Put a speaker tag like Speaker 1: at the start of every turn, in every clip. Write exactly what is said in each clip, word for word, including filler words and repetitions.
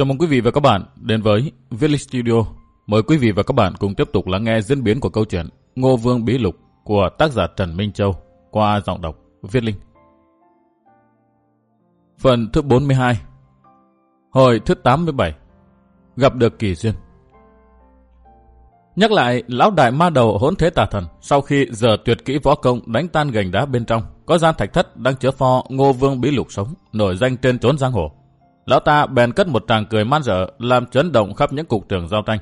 Speaker 1: Chào mừng quý vị và các bạn đến với Viết Linh Studio. Mời quý vị và các bạn cùng tiếp tục lắng nghe diễn biến của câu chuyện Ngô Vương Bí Lục của tác giả Trần Minh Châu qua giọng đọc Viết Linh. Phần thứ bốn mươi hai. Hồi thứ tám mươi bảy. Gặp được kỳ duyên. Nhắc lại, lão đại ma đầu Hỗn Thế Tà Thần sau khi giờ tuyệt kỹ võ công đánh tan gành đá bên trong, có gian thạch thất đang chứa pho Ngô Vương Bí Lục sống, nổi danh trên chốn giang hồ. Lão ta bèn cất một tràng cười man dở, làm chấn động khắp những cục trường giao tranh.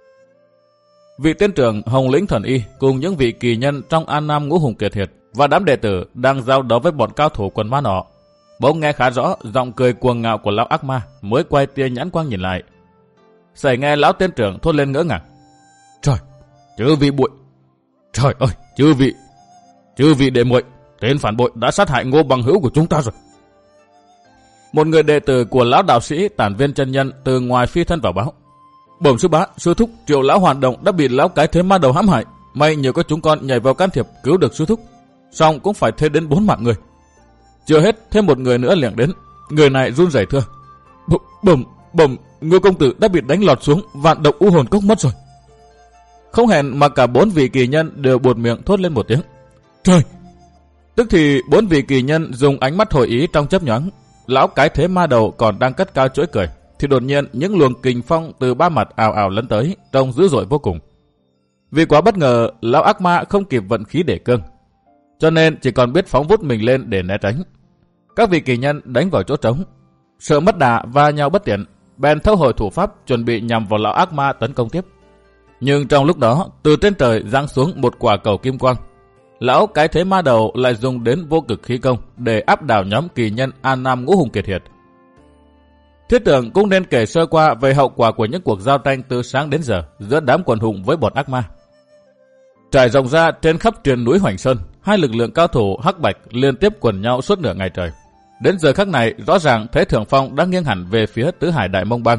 Speaker 1: Vị tiên trưởng Hồng Lĩnh Thần Y cùng những vị kỳ nhân trong An Nam Ngũ Hùng Kiệt Hiệt và đám đệ tử đang giao đấu với bọn cao thủ quần ma nọ, bỗng nghe khá rõ giọng cười cuồng ngạo của lão ác ma, mới quay tia nhãn quang nhìn lại. Sẩy nghe lão tiên trưởng thốt lên ngỡ ngàng: Trời, chư vị bụi! Trời ơi, chư vị! Chư vị đệ muội, tên phản bội đã sát hại Ngô bằng hữu của chúng ta rồi. Một người đệ tử của lão đạo sĩ Tản Viên chân nhân từ ngoài phi thân vào báo: Bẩm sư bá, sư thúc Triệu lão Hoàn Động đã bị lão cái thế ma đầu hãm hại. May nhờ có chúng con nhảy vào can thiệp cứu được sư thúc, song cũng phải thêm đến bốn mạng người. Chưa hết, thêm một người nữa liền đến. Người này run rẩy thưa: B- Bẩm, bẩm, Ngô công tử đã bị đánh lọt xuống vạn độc u hồn cốc mất rồi. Không hẹn mà cả bốn vị kỳ nhân đều buột miệng thốt lên một tiếng: Trời! Tức thì bốn vị kỳ nhân dùng ánh mắt hồi ý trong chớp nhoáng. Lão cái thế ma đầu còn đang cất cao chối cười, thì đột nhiên những luồng kình phong từ ba mặt ào ào lấn tới, trông dữ dội vô cùng. Vì quá bất ngờ, lão ác ma không kịp vận khí để cương, cho nên chỉ còn biết phóng vút mình lên để né tránh. Các vị kỳ nhân đánh vào chỗ trống, sợ mất đà và nhau bất tiện, bèn thâu hồi thủ pháp chuẩn bị nhằm vào lão ác ma tấn công tiếp. Nhưng trong lúc đó, từ trên trời giáng xuống một quả cầu kim quang. Lão cái thế ma đầu lại dùng đến vô cực khí công để áp đảo nhóm kỳ nhân An Nam Ngũ Hùng Kiệt Hiệt. Thiết tưởng cũng nên kể sơ qua về hậu quả của những cuộc giao tranh từ sáng đến giờ giữa đám quần hùng với bọn ác ma. Trải rộng ra trên khắp triền núi Hoành Sơn, hai lực lượng cao thủ hắc bạch liên tiếp quần nhau suốt nửa ngày trời. Đến giờ khắc này, rõ ràng thế Thượng Phong đang nghiêng hẳn về phía Tứ Hải Đại Mông Bang.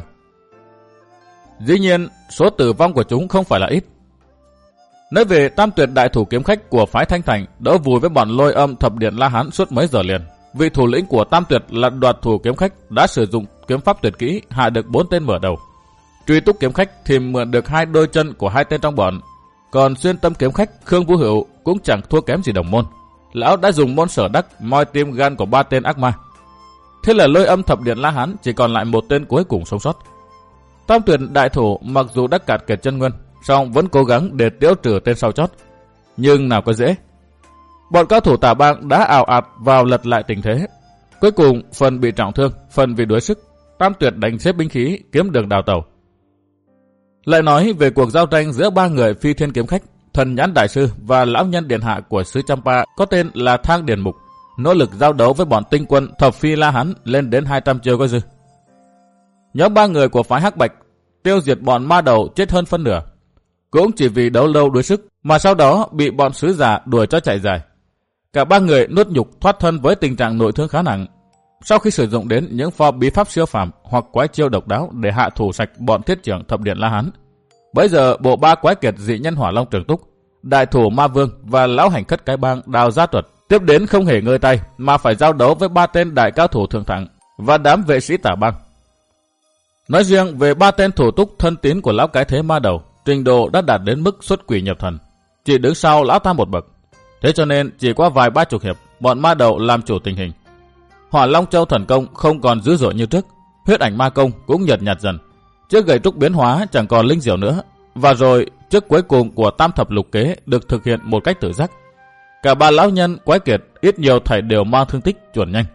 Speaker 1: Dĩ nhiên, số tử vong của chúng không phải là ít. Nói về tam tuyệt đại thủ kiếm khách của phái Thanh Thành đỡ vùi với bọn Lôi Âm Thập Điện La Hán suốt mấy giờ liền. Vị thủ lĩnh của tam tuyệt là Đoạt Thủ kiếm khách đã sử dụng kiếm pháp tuyệt kỹ hạ được bốn tên mở đầu. Truy Túc kiếm khách thì mượn được hai đôi chân của hai tên trong bọn. Còn Xuyên Tâm kiếm khách Khương Vũ Hữu cũng chẳng thua kém gì đồng môn. Lão đã dùng môn sở đắc moi tim gan của ba tên ác ma. Thế là Lôi Âm Thập Điện La Hán chỉ còn lại một tên cuối cùng sống sót. Tam tuyệt đại thủ mặc dù đã cạn kiệt chân nguyên, song vẫn cố gắng để tiêu trừ tên sau chót. Nhưng nào có dễ. Bọn cao thủ Tả Bang đã ào ạt vào lật lại tình thế. Cuối cùng, phần bị trọng thương, phần vì đuối sức, tam tuyệt đánh xếp binh khí kiếm đường đào tẩu. Lại nói về cuộc giao tranh giữa ba người phi thiên kiếm khách, Thần Nhãn Đại Sư và lão nhân điện hạ của xứ Champa có tên là Thang Điền Mục, nỗ lực giao đấu với bọn tinh quân Thập Phi La Hán lên đến hai trăm chiêu có dư. Nhóm ba người của phái Hắc Bạch tiêu diệt bọn ma đầu chết hơn phân nửa, cũng chỉ vì đấu lâu đuối sức mà sau đó bị bọn sứ giả đuổi cho chạy dài. Cả ba người nuốt nhục thoát thân với tình trạng nội thương khá nặng. Sau khi sử dụng đến những pho bí pháp siêu phàm hoặc quái chiêu độc đáo để hạ thủ sạch bọn thiết trưởng Thập Điện La Hán, bấy giờ bộ ba quái kiệt dị nhân Hỏa Long Trường Túc, đại thủ Ma Vương và lão hành khất cái bang Đào Gia Tuật tiếp đến không hề ngơi tay mà phải giao đấu với ba tên đại cao thủ thượng thẳng và đám vệ sĩ Tả Bang. Nói riêng về ba tên thủ túc thân tín của lão cái thế ma đầu, trình độ đã đạt đến mức xuất quỷ nhập thần, chỉ đứng sau lão ta một bậc. Thế cho nên chỉ qua vài ba chục hiệp, bọn ma đầu làm chủ tình hình. Hỏa Long Châu thần công không còn dữ dội như trước, huyết ảnh ma công cũng nhợt nhạt dần, chiếc gậy trúc biến hóa chẳng còn linh diệu nữa, và rồi chiếc cuối cùng của tam thập lục kế được thực hiện một cách tự giác. Cả ba lão nhân quái kiệt ít nhiều thảy đều mang thương tích chuẩn nhanh.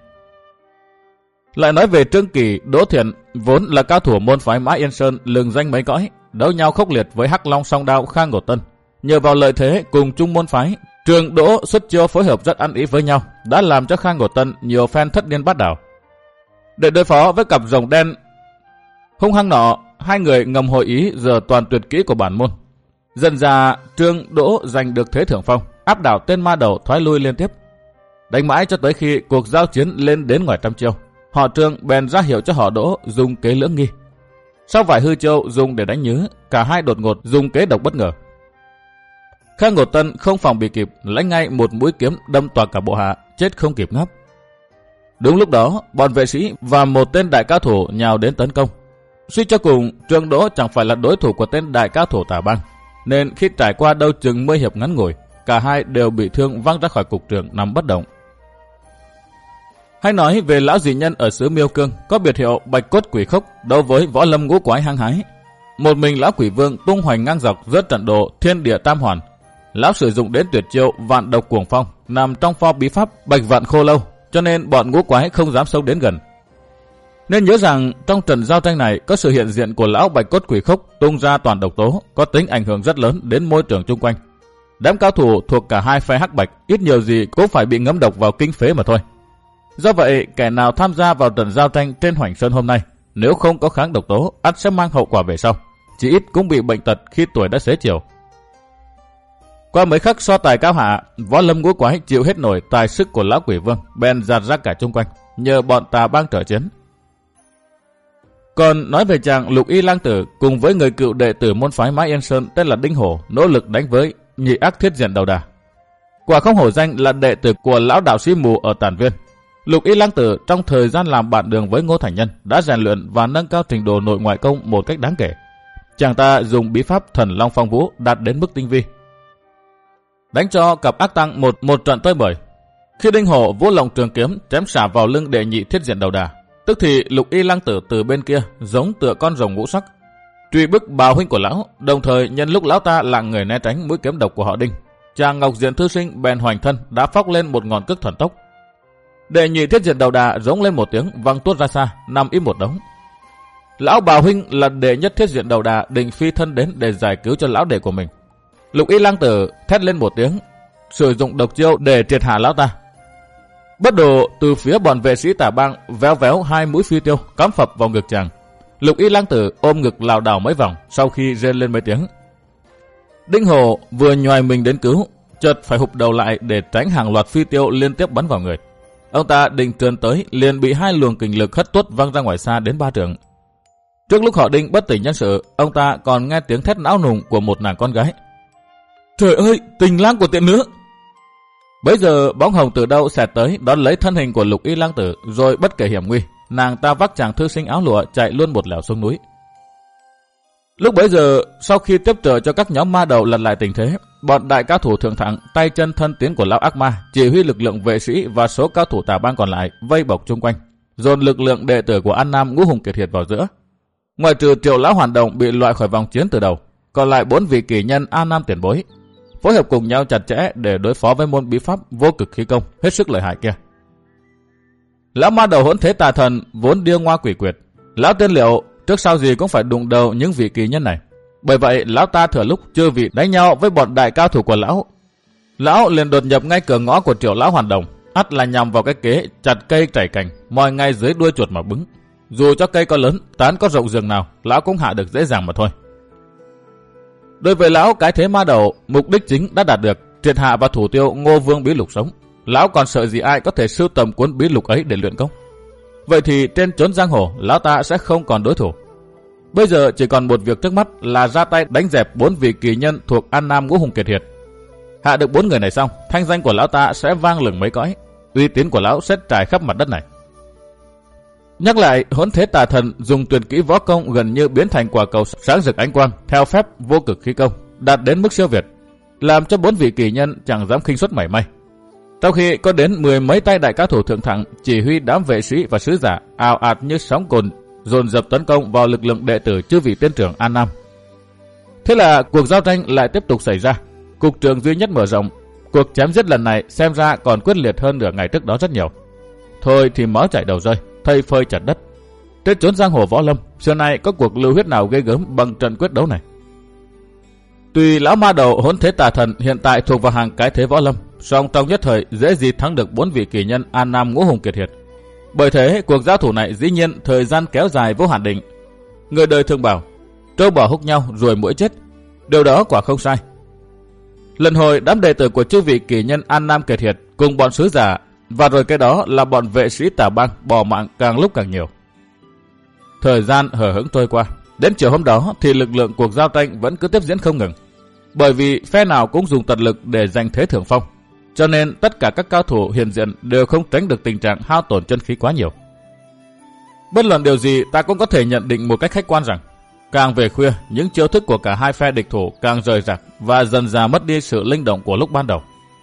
Speaker 1: Lại nói về Trương Kỳ, Đỗ Thiện vốn là cao thủ môn phái Mã Yên Sơn lừng danh mấy cõi, đấu nhau khốc liệt với Hắc Long song đao Khang Ngột Tân. Nhờ vào lợi thế cùng chung môn phái, Trương Đỗ xuất chiêu phối hợp rất ăn ý với nhau, đã làm cho Khang Ngột Tân nhiều phen thất điên bát đảo. Để đối phó với cặp rồng đen hung hăng nọ, hai người ngầm hội ý giờ toàn tuyệt kỹ của bản môn. Dần ra Trương Đỗ giành được thế thượng phong, áp đảo tên ma đầu thoái lui liên tiếp. Đánh mãi cho tới khi cuộc giao chiến lên đến ngoài trăm chiêu, họ Trương bèn ra hiệu cho họ Đỗ dùng kế lưỡng nghi. Sau vài hư chiêu dùng để đánh nhứ, cả hai đột ngột dùng kế độc bất ngờ. Khang Ngột Tân không phòng bị kịp, lãnh ngay một mũi kiếm đâm toạc cả bộ hạ, chết không kịp ngáp. Đúng lúc đó, bọn vệ sĩ và một tên đại cao thủ nhào đến tấn công. Suy cho cùng, Trương Đỗ chẳng phải là đối thủ của tên đại cao thủ Tả Bang, nên khi trải qua đâu chừng mười hiệp ngắn ngủi, cả hai đều bị thương văng ra khỏi cục trường nằm bất động. Hay nói về lão dị nhân ở xứ Miêu Cương có biệt hiệu Bạch Cốt Quỷ Khốc đấu với võ lâm ngũ quái hăng hái. Một mình lão quỷ vương tung hoành ngang dọc rớt trận độ thiên địa tam hoàn. Lão sử dụng đến tuyệt chiêu vạn độc cuồng phong nằm trong pho bí pháp Bạch Vạn Khô Lâu, cho nên bọn ngũ quái không dám xông đến gần. Nên nhớ rằng trong trận giao tranh này có sự hiện diện của lão Bạch Cốt Quỷ Khốc tung ra toàn độc tố có tính ảnh hưởng rất lớn đến môi trường chung quanh. Đám cao thủ thuộc cả hai phe hắc bạch ít nhiều gì cũng phải bị ngấm độc vào kinh phế mà thôi. Do vậy, kẻ nào tham gia vào trận giao tranh trên Hoành Sơn hôm nay, nếu không có kháng độc tố, ắt sẽ mang hậu quả về sau, chỉ ít cũng bị bệnh tật khi tuổi đã xế chiều. Qua mấy khắc so tài cao hạ, võ lâm ngũ quái chịu hết nổi tài sức của lão quỷ vương, bèn dạt ra cả chung quanh, nhờ bọn Tà Bang trở chiến. Còn nói về chàng Lục Y Lang Tử cùng với người cựu đệ tử môn phái Mã Yên Sơn tên là Đinh Hổ nỗ lực đánh với nhị ác thiết diện đầu đà. Quả không hổ danh là đệ tử của lão đạo sĩ mù ở Tản Viên. Lục Y Lang Tử trong thời gian làm bạn đường với Ngô Thành Nhân đã rèn luyện và nâng cao trình độ nội ngoại công một cách đáng kể. Chàng ta dùng bí pháp Thần Long Phong Vũ đạt đến mức tinh vi, đánh cho cặp ác tăng một một trận tơi bời. Khi Đinh Hổ vũ lồng trường kiếm chém xả vào lưng đệ nhị thiết diện đầu đà, tức thì Lục Y Lang Tử từ bên kia giống tựa con rồng ngũ sắc truy bức bào huynh của lão, đồng thời nhân lúc lão ta lặng người né tránh mũi kiếm độc của họ Đinh, chàng Ngọc Diện thư sinh bèn hoành thân đã phóc lên một ngọn cước thần tốc. Đệ nhị thiết diện đầu đà giống lên một tiếng văng tuốt ra xa, nằm im một đống. Lão bào huynh là đệ nhất thiết diện đầu đà định phi thân đến để giải cứu cho lão đệ của mình. Lục Y Lang Tử thét lên một tiếng, sử dụng độc chiêu để triệt hạ lão ta. Bất đồ từ phía bọn vệ sĩ Tả Bang véo véo hai mũi phi tiêu cắm phập vào ngực chàng. Lục Y Lang Tử ôm ngực lảo đảo mấy vòng sau khi rên lên mấy tiếng. Đinh Hổ vừa nhoài mình đến cứu, chợt phải hụp đầu lại để tránh hàng loạt phi tiêu liên tiếp bắn vào người. Ông ta định trườn tới liền bị hai luồng kình lực hất tuốt văng ra ngoài xa đến ba trượng. Trước lúc họ Đinh bất tỉnh nhân sự, ông ta còn nghe tiếng thét não nùng của một nàng con gái. Trời ơi, tình lang của tiện nữ! Bấy giờ bóng hồng từ đâu xẹt tới đón lấy thân hình của Lục Y Lang Tử, rồi bất kể hiểm nguy, nàng ta vác chàng thư sinh áo lụa chạy luôn một lẻo xuống núi. Lúc bấy giờ, sau khi tiếp trợ cho các nhóm ma đầu lật lại tình thế, bọn đại cao thủ thượng thẳng tay chân thân tiến của lão ác ma chỉ huy lực lượng vệ sĩ và số cao thủ Tà Bang còn lại vây bọc chung quanh, dồn lực lượng đệ tử của An Nam Ngũ Hùng Kiệt Hiệt vào giữa. Ngoài trừ Triệu lão Hoàn Đồng bị loại khỏi vòng chiến từ đầu, còn lại bốn vị kỳ nhân An Nam tiền bối phối hợp cùng nhau chặt chẽ để đối phó với môn bí pháp vô cực khí công hết sức lợi hại kia. Lão ma đầu Hỗn Thế Tà Thần vốn điêu ngoa quỷ quyệt, lão tiên liệu trước sau gì cũng phải đụng đầu những vị kỳ nhân này. Bởi vậy lão ta thừa lúc chưa vị đánh nhau với bọn đại cao thủ của lão, lão liền đột nhập ngay cửa ngõ của Triệu lão Hoàn Đồng, ắt là nhằm vào cái kế chặt cây chảy cành moi ngay dưới đuôi chuột mà bứng. Dù cho cây có lớn, tán có rộng giường nào, lão cũng hạ được dễ dàng mà thôi. Đối với lão cái thế ma đầu, mục đích chính đã đạt được, triệt hạ và thủ tiêu Ngô Vương bí lục sống. Lão còn sợ gì ai có thể sưu tầm cuốn bí lục ấy để luyện công. Vậy thì trên chốn giang hồ, lão ta sẽ không còn đối thủ. Bây giờ chỉ còn một việc trước mắt là ra tay đánh dẹp bốn vị kỳ nhân thuộc An Nam Ngũ Hùng Kiệt Hiệt. Hạ được bốn người này xong, thanh danh của lão ta sẽ vang lừng mấy cõi, uy tín của lão sẽ trải khắp mặt đất này. Nhắc lại, Hỗn Thế Tà Thần dùng tuyệt kỹ võ công gần như biến thành quả cầu sáng rực ánh quang theo phép vô cực khí công, đạt đến mức siêu việt, làm cho bốn vị kỳ nhân chẳng dám khinh suất mảy may. Trong khi có đến mười mấy tay đại cao thủ thượng thẳng chỉ huy đám vệ sĩ và sứ giả ào ạt như sóng cồn dồn dập tấn công vào lực lượng đệ tử chư vị tiên trưởng An Nam. Thế là cuộc giao tranh lại tiếp tục xảy ra, cục trường duy nhất mở rộng. Cuộc chém giết lần này xem ra còn quyết liệt hơn nửa ngày trước đó rất nhiều. Thôi thì máu chảy đầu rơi, thây phơi chặt đất. Trên chốn giang hồ võ lâm, xưa nay có cuộc lưu huyết nào ghê gớm bằng trận quyết đấu này. Tuy lão ma đầu Hỗn Thế Tà Thần hiện tại thuộc vào hàng cái thế võ lâm, song trong nhất thời dễ gì thắng được bốn vị kỳ nhân An Nam Ngũ Hùng Kiệt Hiệt. Bởi thế cuộc giao thủ này dĩ nhiên thời gian kéo dài vô hạn định. Người đời thường bảo trâu bò húc nhau rồi muỗi chết, điều đó quả không sai. Lần hồi đám đệ tử của chư vị kỳ nhân An Nam Kiệt Hiệt cùng bọn sứ giả và rồi cái đó là bọn vệ sĩ Tà Bang bỏ mạng càng lúc càng nhiều. Thời gian hờ hững trôi qua, đến chiều hôm đó thì lực lượng cuộc giao tranh vẫn cứ tiếp diễn không ngừng. Bởi vì phe nào cũng dùng tận lực để giành thế thượng phong, cho nên tất cả các cao thủ hiện diện đều không tránh được tình trạng hao tổn chân khí quá nhiều. Bất luận điều gì, ta cũng có thể nhận định một cách khách quan rằng, càng về khuya, những chiêu thức của cả hai phe địch thủ càng rời rạc và dần dà mất đi sự linh động của lúc ban đầu.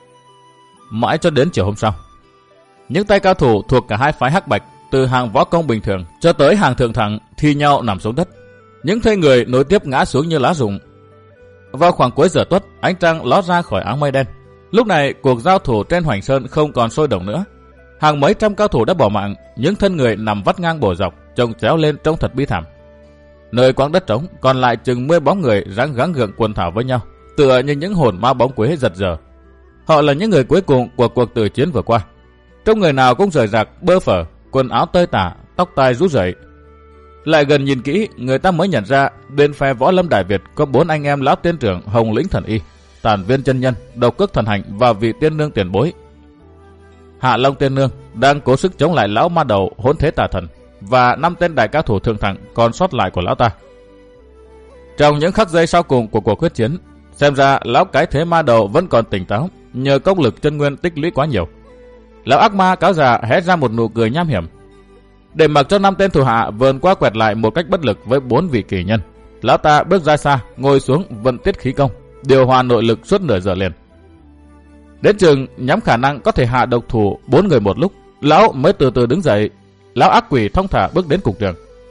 Speaker 1: Mãi cho đến chiều hôm sau, những tay cao thủ thuộc cả hai phái hắc bạch, từ hàng võ công bình thường cho tới hàng thượng thẳng, thi nhau nằm xuống đất. Những thây người nối tiếp ngã xuống như lá rụng. Vào khoảng cuối giờ tuất, ánh trăng ló ra khỏi áng mây đen. Lúc này, cuộc giao thủ trên Hoành Sơn không còn sôi động nữa. Hàng mấy trăm cao thủ đã bỏ mạng, những thân người nằm vắt ngang bổ dọc, chồng chéo lên trông thật bi thảm. Nơi quãng đất trống, còn lại chừng mươi bóng người ráng gắng gượng quần thảo với nhau, tựa như những hồn ma bóng quế giật giờ. Họ là những người cuối cùng của cuộc tử chiến vừa qua. Trong người nào cũng rời rạc, bơ phờ, quần áo tơi tả, tóc tai rũ rượi. Lại gần nhìn kỹ, người ta mới nhận ra bên phe Võ Lâm Đại Việt có bốn anh em lão tiên trưởng Hồng Lĩnh Thần Y, Tản Viên Chân Nhân, Độc Cước Thần Hành và vị tiên nương tiền bối Hạ Long Tiên Nương đang cố sức chống lại lão ma đầu Hỗn Thế Tà Thần và năm tên đại cao thủ thượng thẳng còn sót lại của lão ta. Trong những khắc giây sau cùng của cuộc quyết chiến, xem ra lão cái thế ma đầu vẫn còn tỉnh táo, nhờ công lực chân nguyên tích lũy quá nhiều. Lão ác ma cáo già hé ra một nụ cười nham hiểm. Để mặc cho năm tên thủ hạ vờn qua quẹt lại một cách bất lực với bốn vị kỳ nhân, lão ta bước ra xa, ngồi xuống vận tiết khí công, điều hòa nội lực suốt nửa giờ liền. Đến chừng nhắm khả năng có thể hạ độc thủ bốn người một lúc, lão mới từ từ đứng dậy. Lão ác quỷ thong thả bước đến cục trường.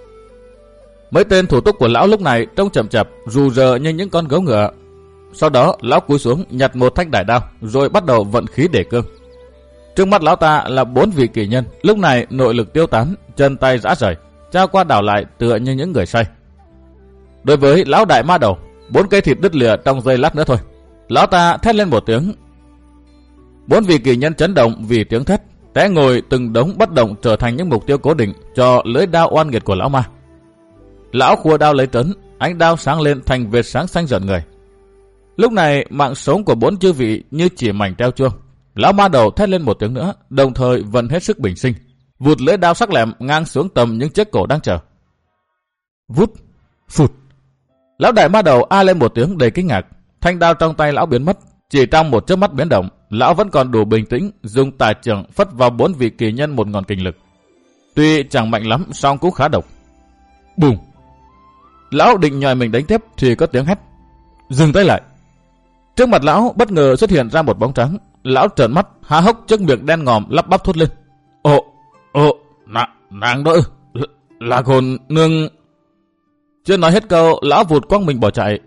Speaker 1: Mấy tên thủ túc của lão lúc này trông chậm chạp, rù rờ như những con gấu ngựa. Sau đó lão cúi xuống nhặt một thanh đại đao, rồi bắt đầu vận khí để cương. Trước mắt lão ta là bốn vị kỳ nhân, lúc này nội lực tiêu tán, chân tay rã rời, trao qua đảo lại tựa như những người say. Đối với lão đại ma đầu, bốn cây thịt đứt lìa trong giây lát nữa thôi. Lão ta thét lên một tiếng. Bốn vị kỳ nhân chấn động vì tiếng thét, té ngồi từng đống bất động trở thành những mục tiêu cố định cho lưỡi đao oan nghiệt của lão ma. Lão khua đao lấy trấn, ánh đao sáng lên thành vệt sáng xanh rợn người. Lúc này mạng sống của bốn chư vị như chỉ mảnh treo chuông. Lão ma đầu thét lên một tiếng nữa, đồng thời vận hết sức bình sinh, vụt lưỡi đao sắc lẹm ngang xuống tầm những chiếc cổ đang chờ. Vút, phụt. Lão đại ma đầu a lên một tiếng đầy kinh ngạc, thanh đao trong tay lão biến mất, chỉ trong một chớp mắt biến động, lão vẫn còn đủ bình tĩnh, dùng tài trưởng phất vào bốn vị kỳ nhân một ngọn kình lực. Tuy chẳng mạnh lắm, song cũng khá độc. Bùm. Lão định nhòi mình đánh tiếp thì có tiếng hét. Dừng tay lại. Trước mặt lão bất ngờ xuất hiện ra một bóng trắng. Lão trợn mắt, há hốc trước miệng đen ngòm lắp bắp thốt lên. Ồ, ồ, nàng, nàng đó ư, là hồn nương. Chưa nói hết câu, lão vụt quăng mình bỏ chạy.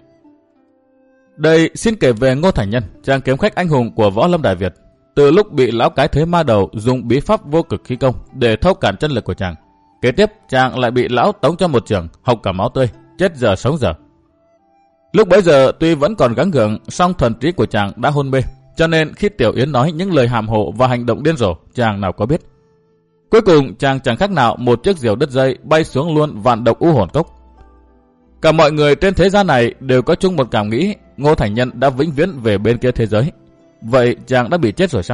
Speaker 1: Đây xin kể về Ngô Thành Nhân, chàng kiếm khách anh hùng của Võ Lâm Đại Việt. Từ lúc bị lão cái thế ma đầu dùng bí pháp vô cực khí công để thâu cản chân lực của chàng, kế tiếp chàng lại bị lão tống cho một trường, học cả máu tươi, chết giờ sống giờ. Lúc bấy giờ tuy vẫn còn gắng gượng, song thần trí của chàng đã hôn mê, cho nên khi Tiểu Yến nói những lời hàm hồ và hành động điên rồ, chàng nào có biết. Cuối cùng chàng chẳng khác nào một chiếc diều đứt dây bay xuống luôn vạn độc u hồn cốc. Cả mọi người trên thế gian này đều có chung một cảm nghĩ, Ngô Thành Nhân đã vĩnh viễn về bên kia thế giới. Vậy chàng đã bị chết rồi sao?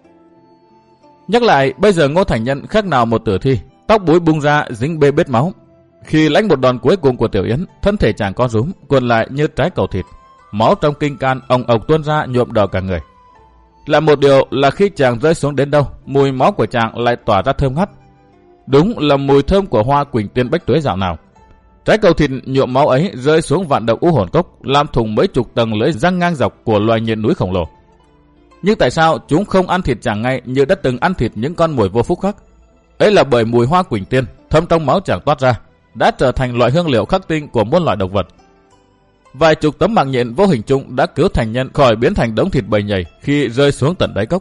Speaker 1: Nhắc lại, bây giờ Ngô Thành Nhân khác nào một tử thi, tóc búi bung ra dính bê bết máu. Khi lãnh một đòn cuối cùng của Tiểu Yến, thân thể chàng co rúm, cuộn lại như trái cầu thịt, máu trong kinh can ồng ộc tuôn ra nhuộm đỏ cả người. Lại một điều là khi chàng rơi xuống đến đâu, mùi máu của chàng lại tỏa ra thơm ngát. Đúng là mùi thơm của hoa quỳnh tiên bách tuế dạo nào. Trái cầu thịt nhuộm máu ấy rơi xuống vạn độc u hồn cốc, làm thủng mấy chục tầng lưới răng ngang dọc của loài nhiệt núi khổng lồ. Nhưng tại sao chúng không ăn thịt chàng ngay như đã từng ăn thịt những con muỗi vô phúc khác? Ấy là bởi mùi hoa quỳnh tiên thấm trong máu chàng toát ra, đã trở thành loại hương liệu khắc tinh của muôn loại động vật. Vài chục tấm mạng nhện vô hình chung đã cứu Thành Nhân khỏi biến thành đống thịt bầy nhầy khi rơi xuống tận đáy cốc.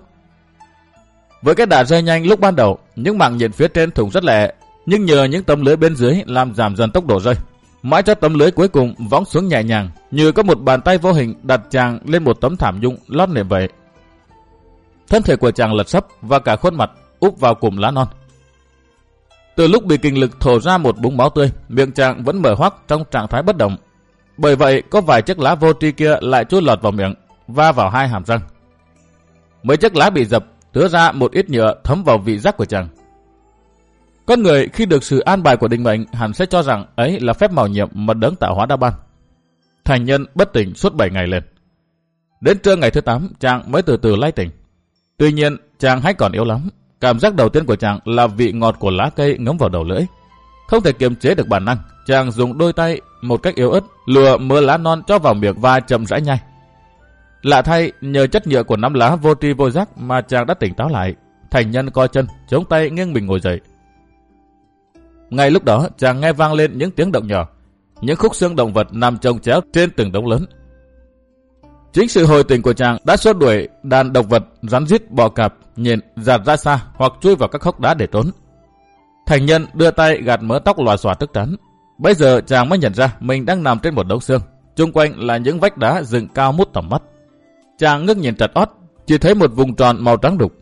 Speaker 1: Với cái đà rơi nhanh lúc ban đầu, những mạng nhện phía trên thủng rất lẹ, nhưng nhờ những tấm lưới bên dưới làm giảm dần tốc độ rơi, mãi cho tấm lưới cuối cùng võng xuống nhẹ nhàng, như có một bàn tay vô hình đặt chàng lên một tấm thảm nhung lót nệm vậy. Thân thể của chàng lật sấp và cả khuôn mặt úp vào cụm lá non. Từ lúc bị kình lực thổ ra một búng máu tươi, miệng chàng vẫn mở hoắc trong trạng thái bất động. Bởi vậy có vài chiếc lá vô tri kia lại chui lọt vào miệng, va vào hai hàm răng. Mấy chiếc lá bị dập, tứa ra một ít nhựa thấm vào vị giác của chàng. Con người khi được sự an bài của định mệnh hẳn sẽ cho rằng ấy là phép màu nhiệm mà đấng tạo hóa đã ban. Thành Nhân bất tỉnh suốt bảy ngày liền. Đến trưa ngày thứ tám, chàng mới từ từ lay tỉnh. Tuy nhiên chàng hay còn yếu lắm. Cảm giác đầu tiên của chàng là vị ngọt của lá cây ngấm vào đầu lưỡi. Không thể kiềm chế được bản năng, chàng dùng đôi tay một cách yếu ớt lùa mớ lá non cho vào miệng và chậm rãi nhai. Lạ thay, nhờ chất nhựa của nắm lá vô tri vô giác mà chàng đã tỉnh táo lại. Thành Nhân co chân, chống tay nghiêng mình ngồi dậy. Ngay lúc đó, chàng nghe vang lên những tiếng động nhỏ, những khúc xương động vật nằm chồng chéo trên từng đống lớn. Chính sự hồi tỉnh của chàng đã xua đuổi đàn động vật rắn rít, bò cạp, nhện dạt ra xa hoặc chui vào các hốc đá để trốn. Thành Nhân đưa tay gạt mớ tóc lòa xòa tức trán. Bây giờ chàng mới nhận ra mình đang nằm trên một đống xương, chung quanh là những vách đá dựng cao mút tầm mắt. Chàng ngước nhìn trật ót, chỉ thấy một vùng tròn màu trắng đục.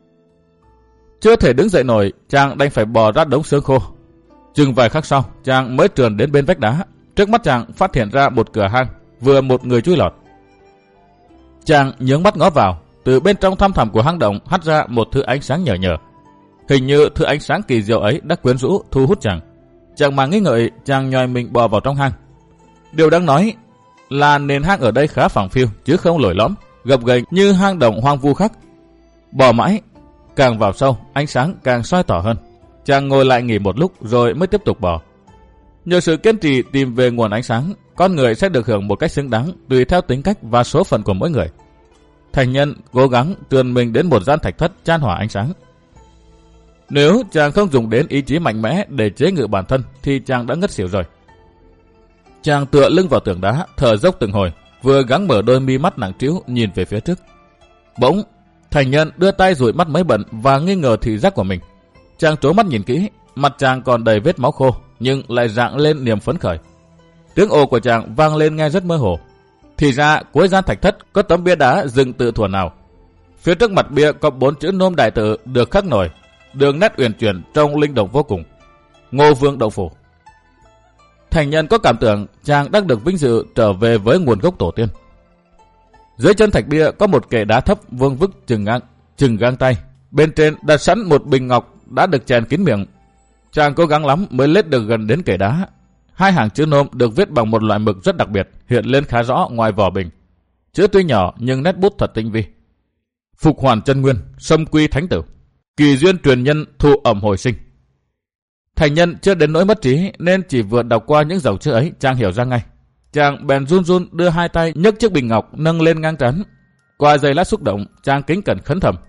Speaker 1: Chưa thể đứng dậy nổi, chàng đành phải bò ra đống xương khô. Chừng vài khắc sau, chàng mới trườn đến bên vách đá. Trước mắt chàng phát hiện ra một cửa hang, vừa một người chui lọt. Chàng nhướng mắt ngó vào, từ bên trong thăm thẳm của hang động hắt ra một thứ ánh sáng nhờ nhờ. Hình như thứ ánh sáng kỳ diệu ấy đã quyến rũ thu hút chàng. Chàng mà nghi ngợi, chàng nhòi mình bò vào trong hang. Điều đáng nói là nền hang ở đây khá phẳng phiu chứ không lồi lõm, gập ghềnh như hang động hoang vu khác. Bò mãi, càng vào sâu, ánh sáng càng soi tỏ hơn. Chàng ngồi lại nghỉ một lúc rồi mới tiếp tục bò. Nhờ sự kiên trì tìm về nguồn ánh sáng, con người sẽ được hưởng một cách xứng đáng tùy theo tính cách và số phận của mỗi người. Thành Nhân cố gắng trườn mình đến một gian thạch thất chan hòa ánh sáng. Nếu chàng không dùng đến ý chí mạnh mẽ để chế ngự bản thân thì chàng đã ngất xỉu rồi. Chàng tựa lưng vào tường đá, thở dốc từng hồi, vừa gắng mở đôi mi mắt nặng trĩu nhìn về phía trước. Bỗng, Thành Nhân đưa tay dụi mắt mấy bận và nghi ngờ thị giác của mình. Chàng trố mắt nhìn kỹ, mặt chàng còn đầy vết máu khô, nhưng lại rạng lên niềm phấn khởi. Tiếng ồ của chàng vang lên nghe rất mơ hồ. Thì ra cuối gian thạch thất có tấm bia đá dựng tự thuở nào. Phía trước mặt bia có bốn chữ nôm đại tự được khắc nổi, đường nét uyển chuyển trông linh động vô cùng: Ngô Vương Đậu Phủ. Thành Nhân có cảm tưởng chàng đang được vinh dự trở về với nguồn gốc tổ tiên. Dưới chân thạch bia có một kệ đá thấp vuông vức chừng ngang chừng gang tay, bên trên đặt sẵn một bình ngọc đã được chèn kín miệng. Chàng cố gắng lắm mới lết được gần đến kệ đá. Hai hàng chữ nôm được viết bằng một loại mực rất đặc biệt hiện lên khá rõ ngoài vỏ bình. Chữ tuy nhỏ nhưng nét bút thật tinh vi: Phục hoàn chân nguyên, xâm quy thánh tử, kỳ duyên truyền nhân, thu ẩm hồi sinh. Thành Nhân chưa đến nỗi mất trí nên chỉ vừa đọc qua những dòng chữ ấy chàng hiểu ra ngay. Chàng bèn run run đưa hai tay nhấc chiếc bình ngọc nâng lên ngang trán. Qua giây lát xúc động, chàng kính cẩn khấn thầm: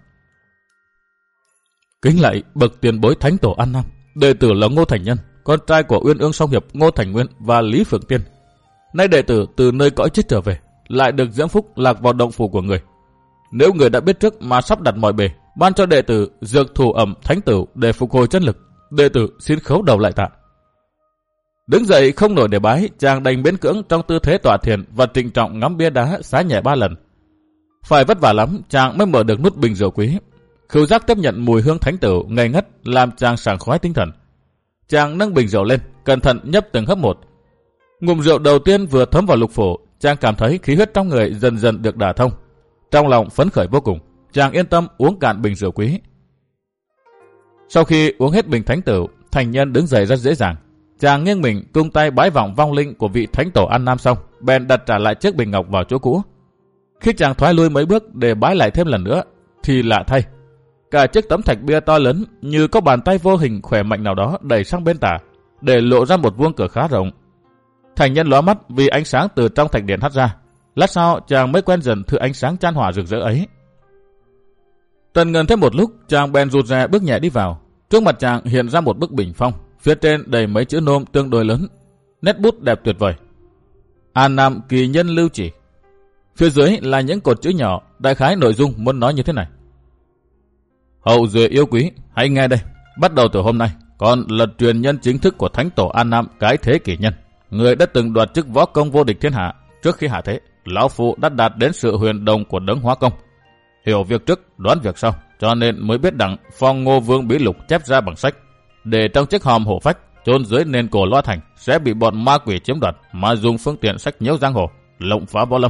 Speaker 1: Kính lạy bậc tiền bối thánh tổ An Nam, đệ tử là Ngô Thành Nhân, con trai của Uyên Ương Song Hiệp Ngô Thành Nguyên và Lý Phượng Tiên. Nay đệ tử từ nơi cõi chết trở về, lại được diễm phúc lạc vào động phủ của người. Nếu người đã biết trước mà sắp đặt mọi bề, ban cho đệ tử dược thủ ẩm thánh tử để phục hồi chân lực, đệ tử xin khấu đầu lại tạ. Đứng dậy không nổi để bái, chàng đành miễn cưỡng trong tư thế tọa thiền và trịnh trọng ngắm bia đá xá nhẹ ba lần. Phải vất vả lắm chàng mới mở được nút bình rượu quý. Khứu giác tiếp nhận mùi hương thánh tử ngây ngất làm chàng sảng khoái tinh thần. Chàng nâng bình rượu lên, cẩn thận nhấp từng hớp một. Ngụm rượu đầu tiên vừa thấm vào lục phủ, chàng cảm thấy khí huyết trong người dần dần được đả thông. Trong lòng phấn khởi vô cùng, chàng yên tâm uống cạn bình rượu quý. Sau khi uống hết bình thánh tử, Thành Nhân đứng dậy rất dễ dàng. Chàng nghiêng mình cung tay bái vọng vong linh của vị thánh tổ An Nam xong, bèn đặt trả lại chiếc bình ngọc vào chỗ cũ. Khi chàng thoái lui mấy bước để bái lại thêm lần nữa, thì lạ thay, cả chiếc tấm thạch bia to lớn như có bàn tay vô hình khỏe mạnh nào đó đẩy sang bên tả, để lộ ra một vuông cửa khá rộng. Thành Nhân lóa mắt vì ánh sáng từ trong thạch điện hắt ra. Lát sau chàng mới quen dần thứ ánh sáng chan hòa rực rỡ ấy. Tần ngần thêm một lúc, chàng bèn rụt rè bước nhẹ đi vào. Trước mặt chàng hiện ra một bức bình phong, phía trên đầy mấy chữ nôm tương đối lớn, nét bút đẹp tuyệt vời: An Nam kỳ nhân lưu chỉ. Phía dưới là những cột chữ nhỏ, đại khái nội dung muốn nói như thế này: Hậu duệ yêu quý, hãy nghe đây. Bắt đầu từ hôm nay, con là truyền nhân chính thức của thánh tổ An Nam cái thế kỷ nhân, người đã từng đoạt chức võ công vô địch thiên hạ. Trước khi hạ thế, lão phu đã đạt đến sự huyền đồng của đấng hóa công, hiểu việc trước đoán việc sau, cho nên mới biết đặng phong Ngô Vương bí lục chép ra bằng sách, để trong chiếc hòm hổ phách chôn dưới nền cổ loa thành sẽ bị bọn ma quỷ chiếm đoạt, mà dùng phương tiện sách nhiễu giang hồ, lộng phá võ lâm.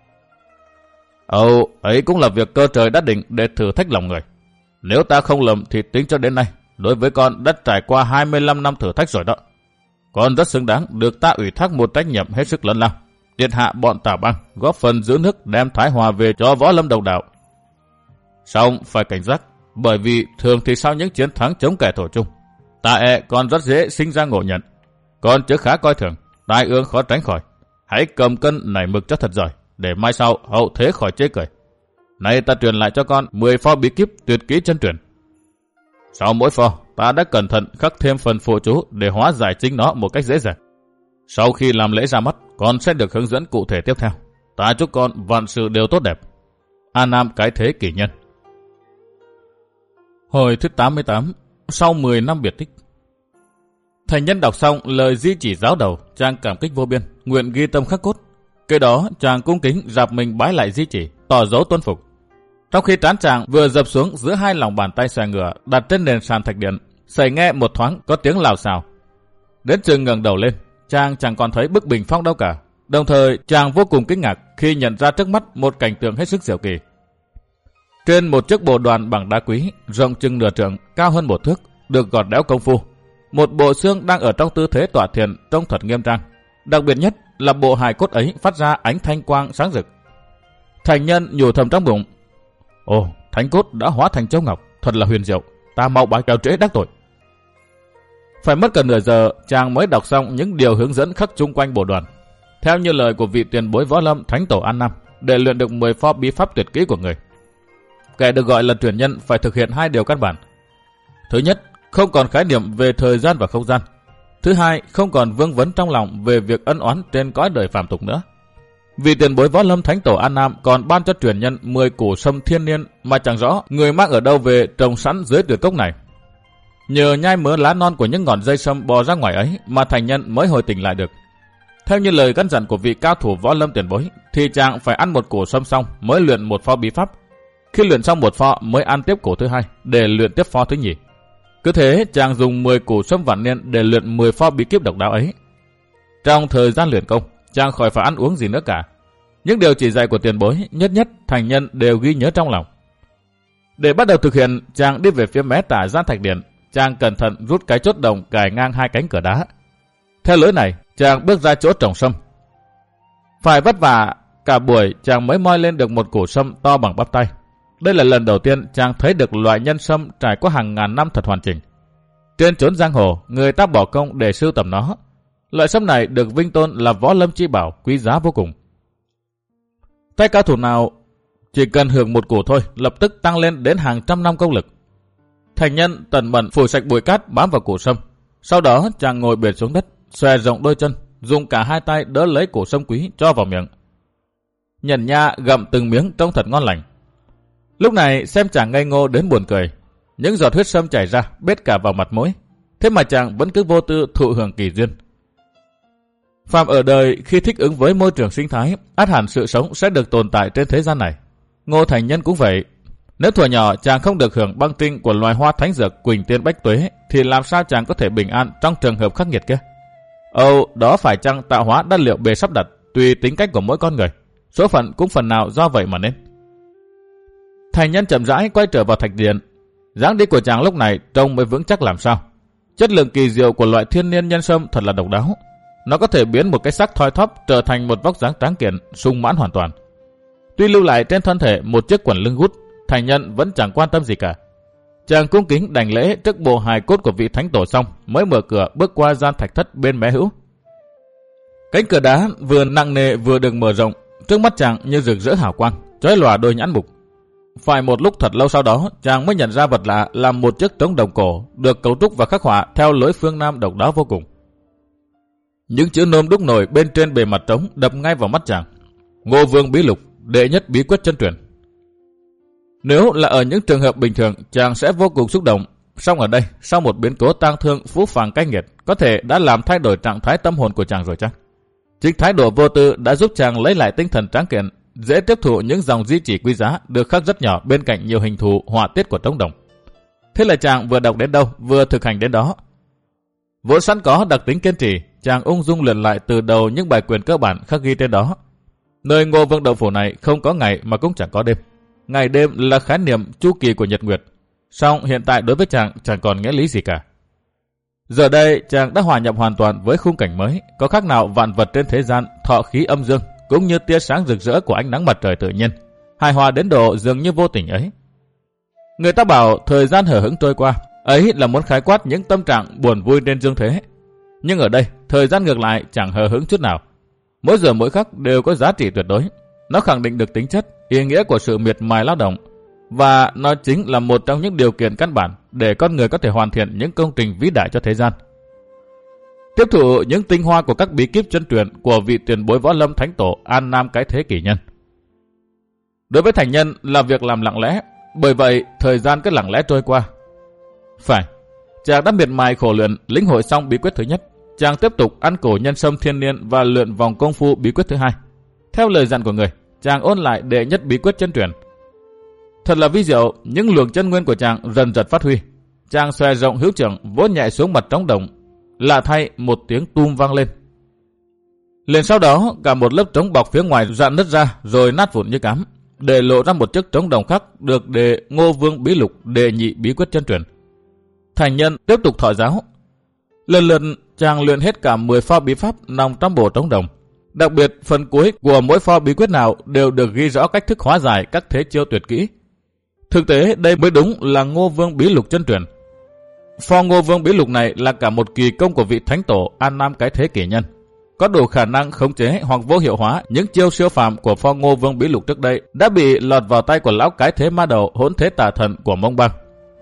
Speaker 1: Âu ấy cũng là việc cơ trời đã định để thử thách lòng người. Nếu ta không lầm thì tính cho đến nay, đối với con đã trải qua hai mươi lăm năm thử thách rồi đó. Con rất xứng đáng được ta ủy thác một trách nhiệm hết sức lớn lao, triệt hạ bọn tà bang, góp phần giữ nước đem thái hòa về cho võ lâm đồng đạo. Song phải cảnh giác, bởi vì thường thì sau những chiến thắng chống kẻ thù chung, ta e còn rất dễ sinh ra ngộ nhận. Con chớ khá coi thường, tai ương khó tránh khỏi. Hãy cầm cân nảy mực cho thật giỏi, để mai sau hậu thế khỏi chê cười. Nay ta truyền lại cho con mười pho bí kíp tuyệt kỹ chân truyền. Sau mỗi pho, ta đã cẩn thận khắc thêm phần phụ chú để hóa giải chính nó một cách dễ dàng. Sau khi làm lễ ra mắt, con sẽ được hướng dẫn cụ thể tiếp theo. Ta chúc con vạn sự đều tốt đẹp. A Nam cái thế kỷ nhân. Hồi thứ tám mươi tám, sau mười năm biệt tích. Thành nhân đọc xong lời di chỉ giáo đầu, chàng cảm kích vô biên, nguyện ghi tâm khắc cốt. Kế đó chàng cung kính rạp mình bái lại di chỉ, tỏ dấu tuân phục. Trong khi trán chàng vừa dập xuống giữa hai lòng bàn tay xòe ngựa đặt trên nền sàn thạch điện, sẩy nghe một thoáng có tiếng lào xào. Đến chừng ngẩng đầu lên, chàng chẳng còn thấy bức bình phong đâu cả. Đồng thời chàng vô cùng kinh ngạc khi nhận ra trước mắt một cảnh tượng hết sức diệu kỳ. Trên một chiếc bồ đoàn bằng đá quý, rộng chừng nửa trượng, cao hơn một thước, được gọt đẽo công phu. Một bộ xương đang ở trong tư thế tọa thiền trông thật nghiêm trang. Đặc biệt nhất là bộ hài cốt ấy phát ra ánh thanh quang sáng rực. Thành nhân nhủ thầm trong bụng: ồ, thánh cốt đã hóa thành châu ngọc, thật là huyền diệu. Ta mau bái kéo trễ đắc tội. Phải mất gần nửa giờ, chàng mới đọc xong những điều hướng dẫn khắc chung quanh bộ đoàn. Theo như lời của vị tiền bối võ lâm Thánh Tổ An Nam, để luyện được mười pho bí pháp tuyệt kỹ của người, kẻ được gọi là truyền nhân phải thực hiện hai điều căn bản. Thứ nhất, không còn khái niệm về thời gian và không gian. Thứ hai, không còn vương vấn trong lòng về việc ân oán trên cõi đời phàm tục nữa. Vì tiền bối võ lâm Thánh Tổ An Nam còn ban cho truyền nhân mười củ sâm thiên niên mà chẳng rõ người mang ở đâu về trồng sẵn dưới tuyệt cốc này. Nhờ nhai mớ lá non của những ngọn dây sâm bò ra ngoài ấy mà thành nhân mới hồi tỉnh lại được. Theo như lời căn dặn của vị cao thủ võ lâm tiền bối, thì chàng phải ăn một củ sâm xong mới luyện một pho bí pháp. Khi luyện xong một pho mới ăn tiếp củ thứ hai để luyện tiếp pho thứ nhì. Cứ thế chàng dùng mười củ sâm vạn niên để luyện mười pho bí kíp độc đáo ấy. Trong thời gian luyện công, chàng khỏi phải ăn uống gì nữa cả. Những điều chỉ dạy của tiền bối nhất nhất thành nhân đều ghi nhớ trong lòng. Để bắt đầu thực hiện, chàng đi về phía mé tả gian thạch điện. Chàng cẩn thận rút cái chốt đồng cài ngang hai cánh cửa đá. Theo lối này, chàng bước ra chỗ trồng sâm. Phải vất vả cả buổi chàng mới moi lên được một củ sâm to bằng bắp tay. Đây là lần đầu tiên chàng thấy được loại nhân sâm trải qua hàng ngàn năm thật hoàn chỉnh. Trên chốn giang hồ, người ta bỏ công để sưu tầm nó. Loại sâm này được vinh tôn là võ lâm chi bảo, quý giá vô cùng. Tay cao thủ nào chỉ cần hưởng một củ thôi, lập tức tăng lên đến hàng trăm năm công lực. Thành nhân tần bẩn phủi sạch bụi cát bám vào củ sâm. Sau đó chàng ngồi bệt xuống đất, xòe rộng đôi chân, dùng cả hai tay đỡ lấy củ sâm quý cho vào miệng. Nhẩn nha gặm từng miếng trông thật ngon lành. Lúc này xem chàng ngây ngô đến buồn cười. Những giọt huyết sâm chảy ra bết cả vào mặt mũi. Thế mà chàng vẫn cứ vô tư thụ hưởng kỳ duyên. Phàm ở đời khi thích ứng với môi trường sinh thái, ắt hẳn sự sống sẽ được tồn tại trên thế gian này. Ngô Thành Nhân cũng vậy. Nếu thuở nhỏ chàng không được hưởng băng tinh của loài hoa thánh dược Quỳnh Tiên Bách Tuế, thì làm sao chàng có thể bình an trong trường hợp khắc nghiệt kia? Âu, đó phải chăng tạo hóa đã liệu bề sắp đặt, tùy tính cách của mỗi con người. Số phận cũng phần nào do vậy mà nên. Thành Nhân chậm rãi quay trở vào thạch điện. Dáng đi của chàng lúc này trông mới vững chắc làm sao. Chất lượng kỳ diệu của loại thiên niên nhân sâm thật là độc đáo. Nó có thể biến một cái xác thoi thóp trở thành một vóc dáng tráng kiện, sung mãn hoàn toàn. Tuy lưu lại trên thân thể một chiếc quần lưng gút, Thành Nhân vẫn chẳng quan tâm gì cả. Chàng cung kính đảnh lễ trước bộ hài cốt của vị thánh tổ xong, mới mở cửa bước qua gian thạch thất bên mé hữu. Cánh cửa đá vừa nặng nề vừa được mở rộng, trước mắt chàng như rực rỡ hào quang, chói lòa đôi nhãn mục. Phải một lúc thật lâu sau đó, chàng mới nhận ra vật lạ là một chiếc trống đồng cổ được cấu trúc và khắc họa theo lối phương Nam độc đáo vô cùng. Những chữ nôm đúc nổi bên trên bề mặt trống đập ngay vào mắt chàng: Ngô Vương Bí Lục, đệ nhất bí quyết chân truyền. Nếu là ở những trường hợp bình thường, chàng sẽ vô cùng xúc động. Song ở đây, sau một biến cố tang thương phú phàng cay nghiệt, có thể đã làm thay đổi trạng thái tâm hồn của chàng rồi chăng? Chính thái độ vô tư đã giúp chàng lấy lại tinh thần tráng kiện, dễ tiếp thụ những dòng di chỉ quý giá được khắc rất nhỏ bên cạnh nhiều hình thù họa tiết của trống đồng. Thế là chàng vừa đọc đến đâu, vừa thực hành đến đó. Vốn sẵn có đặc tính kiên trì, chàng ung dung luyện lại từ đầu những bài quyền cơ bản khắc ghi trên đó. Nơi Ngô Vương Động Phủ này không có ngày mà cũng chẳng có đêm. Ngày đêm là khái niệm chu kỳ của nhật nguyệt. Song hiện tại đối với chàng chẳng còn nghĩa lý gì cả. Giờ đây chàng đã hòa nhập hoàn toàn với khung cảnh mới, có khác nào vạn vật trên thế gian thọ khí âm dương, cũng như tia sáng rực rỡ của ánh nắng mặt trời tự nhiên, hài hòa đến độ dường như vô tình ấy. Người ta bảo thời gian hở hững trôi qua, Ấy là muốn khái quát những tâm trạng buồn vui trên dương thế. Nhưng ở đây, thời gian ngược lại chẳng hờ hững chút nào. Mỗi giờ mỗi khắc đều có giá trị tuyệt đối. Nó khẳng định được tính chất, ý nghĩa của sự miệt mài lao động. Và nó chính là một trong những điều kiện căn bản để con người có thể hoàn thiện những công trình vĩ đại cho thế gian. Tiếp thụ những tinh hoa của các bí kíp chân truyền của vị tiền bối võ lâm thánh tổ An Nam Cái Thế Kỷ Nhân. Đối với thành nhân là việc làm lặng lẽ, bởi vậy thời gian cứ lặng lẽ trôi qua. Phải, chàng đã miệt mài khổ luyện lĩnh hội xong bí quyết thứ nhất, chàng tiếp tục ăn cổ nhân sâm thiên niên và luyện vòng công phu bí quyết thứ hai. Theo lời dặn của người, chàng ôn lại đệ nhất bí quyết chân truyền. Thật là vi diệu, những luồng chân nguyên của chàng dần dần phát huy. Chàng xòe rộng hữu trưởng, vỗ nhẹ xuống mặt trống đồng. Lạ thay, một tiếng tum vang lên. Liền sau đó, cả một lớp trống bọc phía ngoài rạn nứt ra rồi nát vụn như cám, để lộ ra một chiếc trống đồng khác được đề Ngô Vương Bí Lục đệ nhị bí quyết chân truyền. Thành nhân tiếp tục thọ giáo. Lần lượt chàng luyện hết cả mười pho bí pháp nằm trong bộ trống đồng. Đặc biệt phần cuối của mỗi pho bí quyết nào đều được ghi rõ cách thức hóa giải các thế chiêu tuyệt kỹ. Thực tế đây mới đúng là Ngô Vương Bí Lục chân truyền. Pho Ngô Vương Bí Lục này là cả một kỳ công của vị thánh tổ An Nam Cái Thế Kỷ Nhân, có đủ khả năng khống chế hoặc vô hiệu hóa những chiêu siêu phàm của pho Ngô Vương Bí Lục trước đây đã bị lọt vào tay của lão Cái Thế Ma Đầu Hỗn Thế Tà Thần của Mông Bang.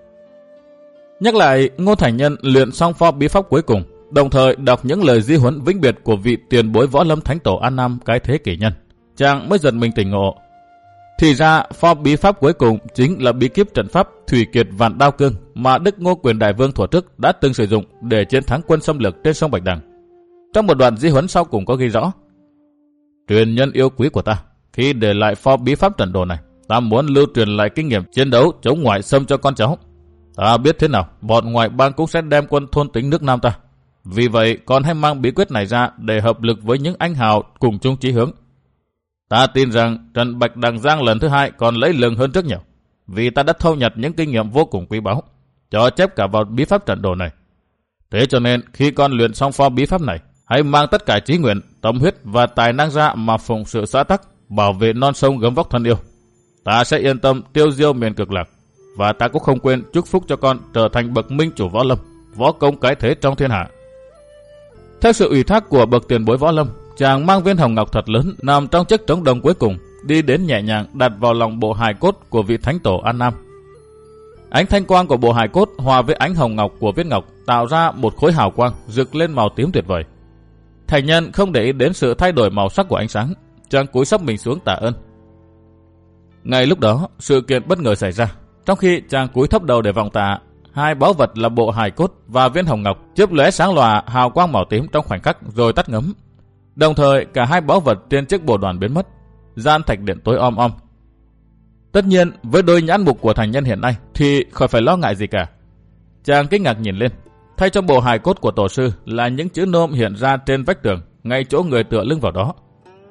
Speaker 1: Nhắc lại, Ngô Thành Nhân luyện xong pho bí pháp cuối cùng, đồng thời đọc những lời di huấn vĩnh biệt của vị tiền bối võ lâm thánh tổ An Nam Cái Thế Kỷ Nhân, chàng mới giật mình tỉnh ngộ. Thì ra pho bí pháp cuối cùng chính là bí kíp trận pháp Thủy Kiệt Vạn Đao Cương mà Đức Ngô Quyền Đại Vương thuở trước đã từng sử dụng để chiến thắng quân xâm lược trên sông Bạch Đằng. Trong một đoạn di huấn sau cùng có ghi rõ: truyền nhân yêu quý của ta, khi để lại pho bí pháp trận đồ này, ta muốn lưu truyền lại kinh nghiệm chiến đấu chống ngoại xâm cho con cháu. Ta biết thế nào, bọn ngoại bang cũng sẽ đem quân thôn tính nước Nam ta. Vì vậy, con hãy mang bí quyết này ra để hợp lực với những anh hào cùng chung chí hướng. Ta tin rằng trận Bạch Đằng Giang lần thứ hai còn lấy lừng hơn rất nhiều, vì ta đã thâu nhặt những kinh nghiệm vô cùng quý báu, cho chép cả vào bí pháp trận đồ này. Thế cho nên khi con luyện xong pho bí pháp này, hãy mang tất cả chí nguyện, tâm huyết và tài năng ra mà phụng sự xã tắc, bảo vệ non sông gấm vóc thân yêu. Ta sẽ yên tâm tiêu diêu miền cực lạc, và ta cũng không quên chúc phúc cho con trở thành bậc minh chủ võ lâm, võ công cái thế trong thiên hạ. Theo sự ủy thác của bậc tiền bối võ lâm, chàng mang viên hồng ngọc thật lớn nằm trong chiếc trống đồng cuối cùng, đi đến nhẹ nhàng đặt vào lòng bộ hài cốt của vị thánh tổ An Nam. Ánh thanh quang của bộ hài cốt hòa với ánh hồng ngọc của viên ngọc tạo ra một khối hào quang rực lên màu tím tuyệt vời. Thành nhân không để ý đến sự thay đổi màu sắc của ánh sáng, chàng cúi sấp mình xuống tạ ơn. Ngay lúc đó, sự kiện bất ngờ xảy ra. Trong khi chàng cúi thấp đầu để vọng tạ, hai báu vật là bộ hài cốt và viên hồng ngọc chớp lóe sáng lòa hào quang màu tím trong khoảnh khắc rồi tắt ngấm. Đồng thời cả hai báu vật trên chiếc bồ đoàn biến mất, gian thạch điện tối om om. Tất nhiên với đôi nhãn mục của thành nhân hiện nay thì khỏi phải lo ngại gì cả. Chàng kinh ngạc nhìn lên, thay cho bộ hài cốt của tổ sư là những chữ nôm hiện ra trên vách tường, ngay chỗ người tựa lưng vào đó.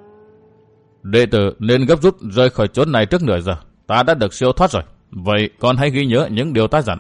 Speaker 1: Đệ tử nên gấp rút rời khỏi chốn này trước nửa giờ, ta đã được siêu thoát rồi. Vậy con hãy ghi nhớ những điều ta dặn.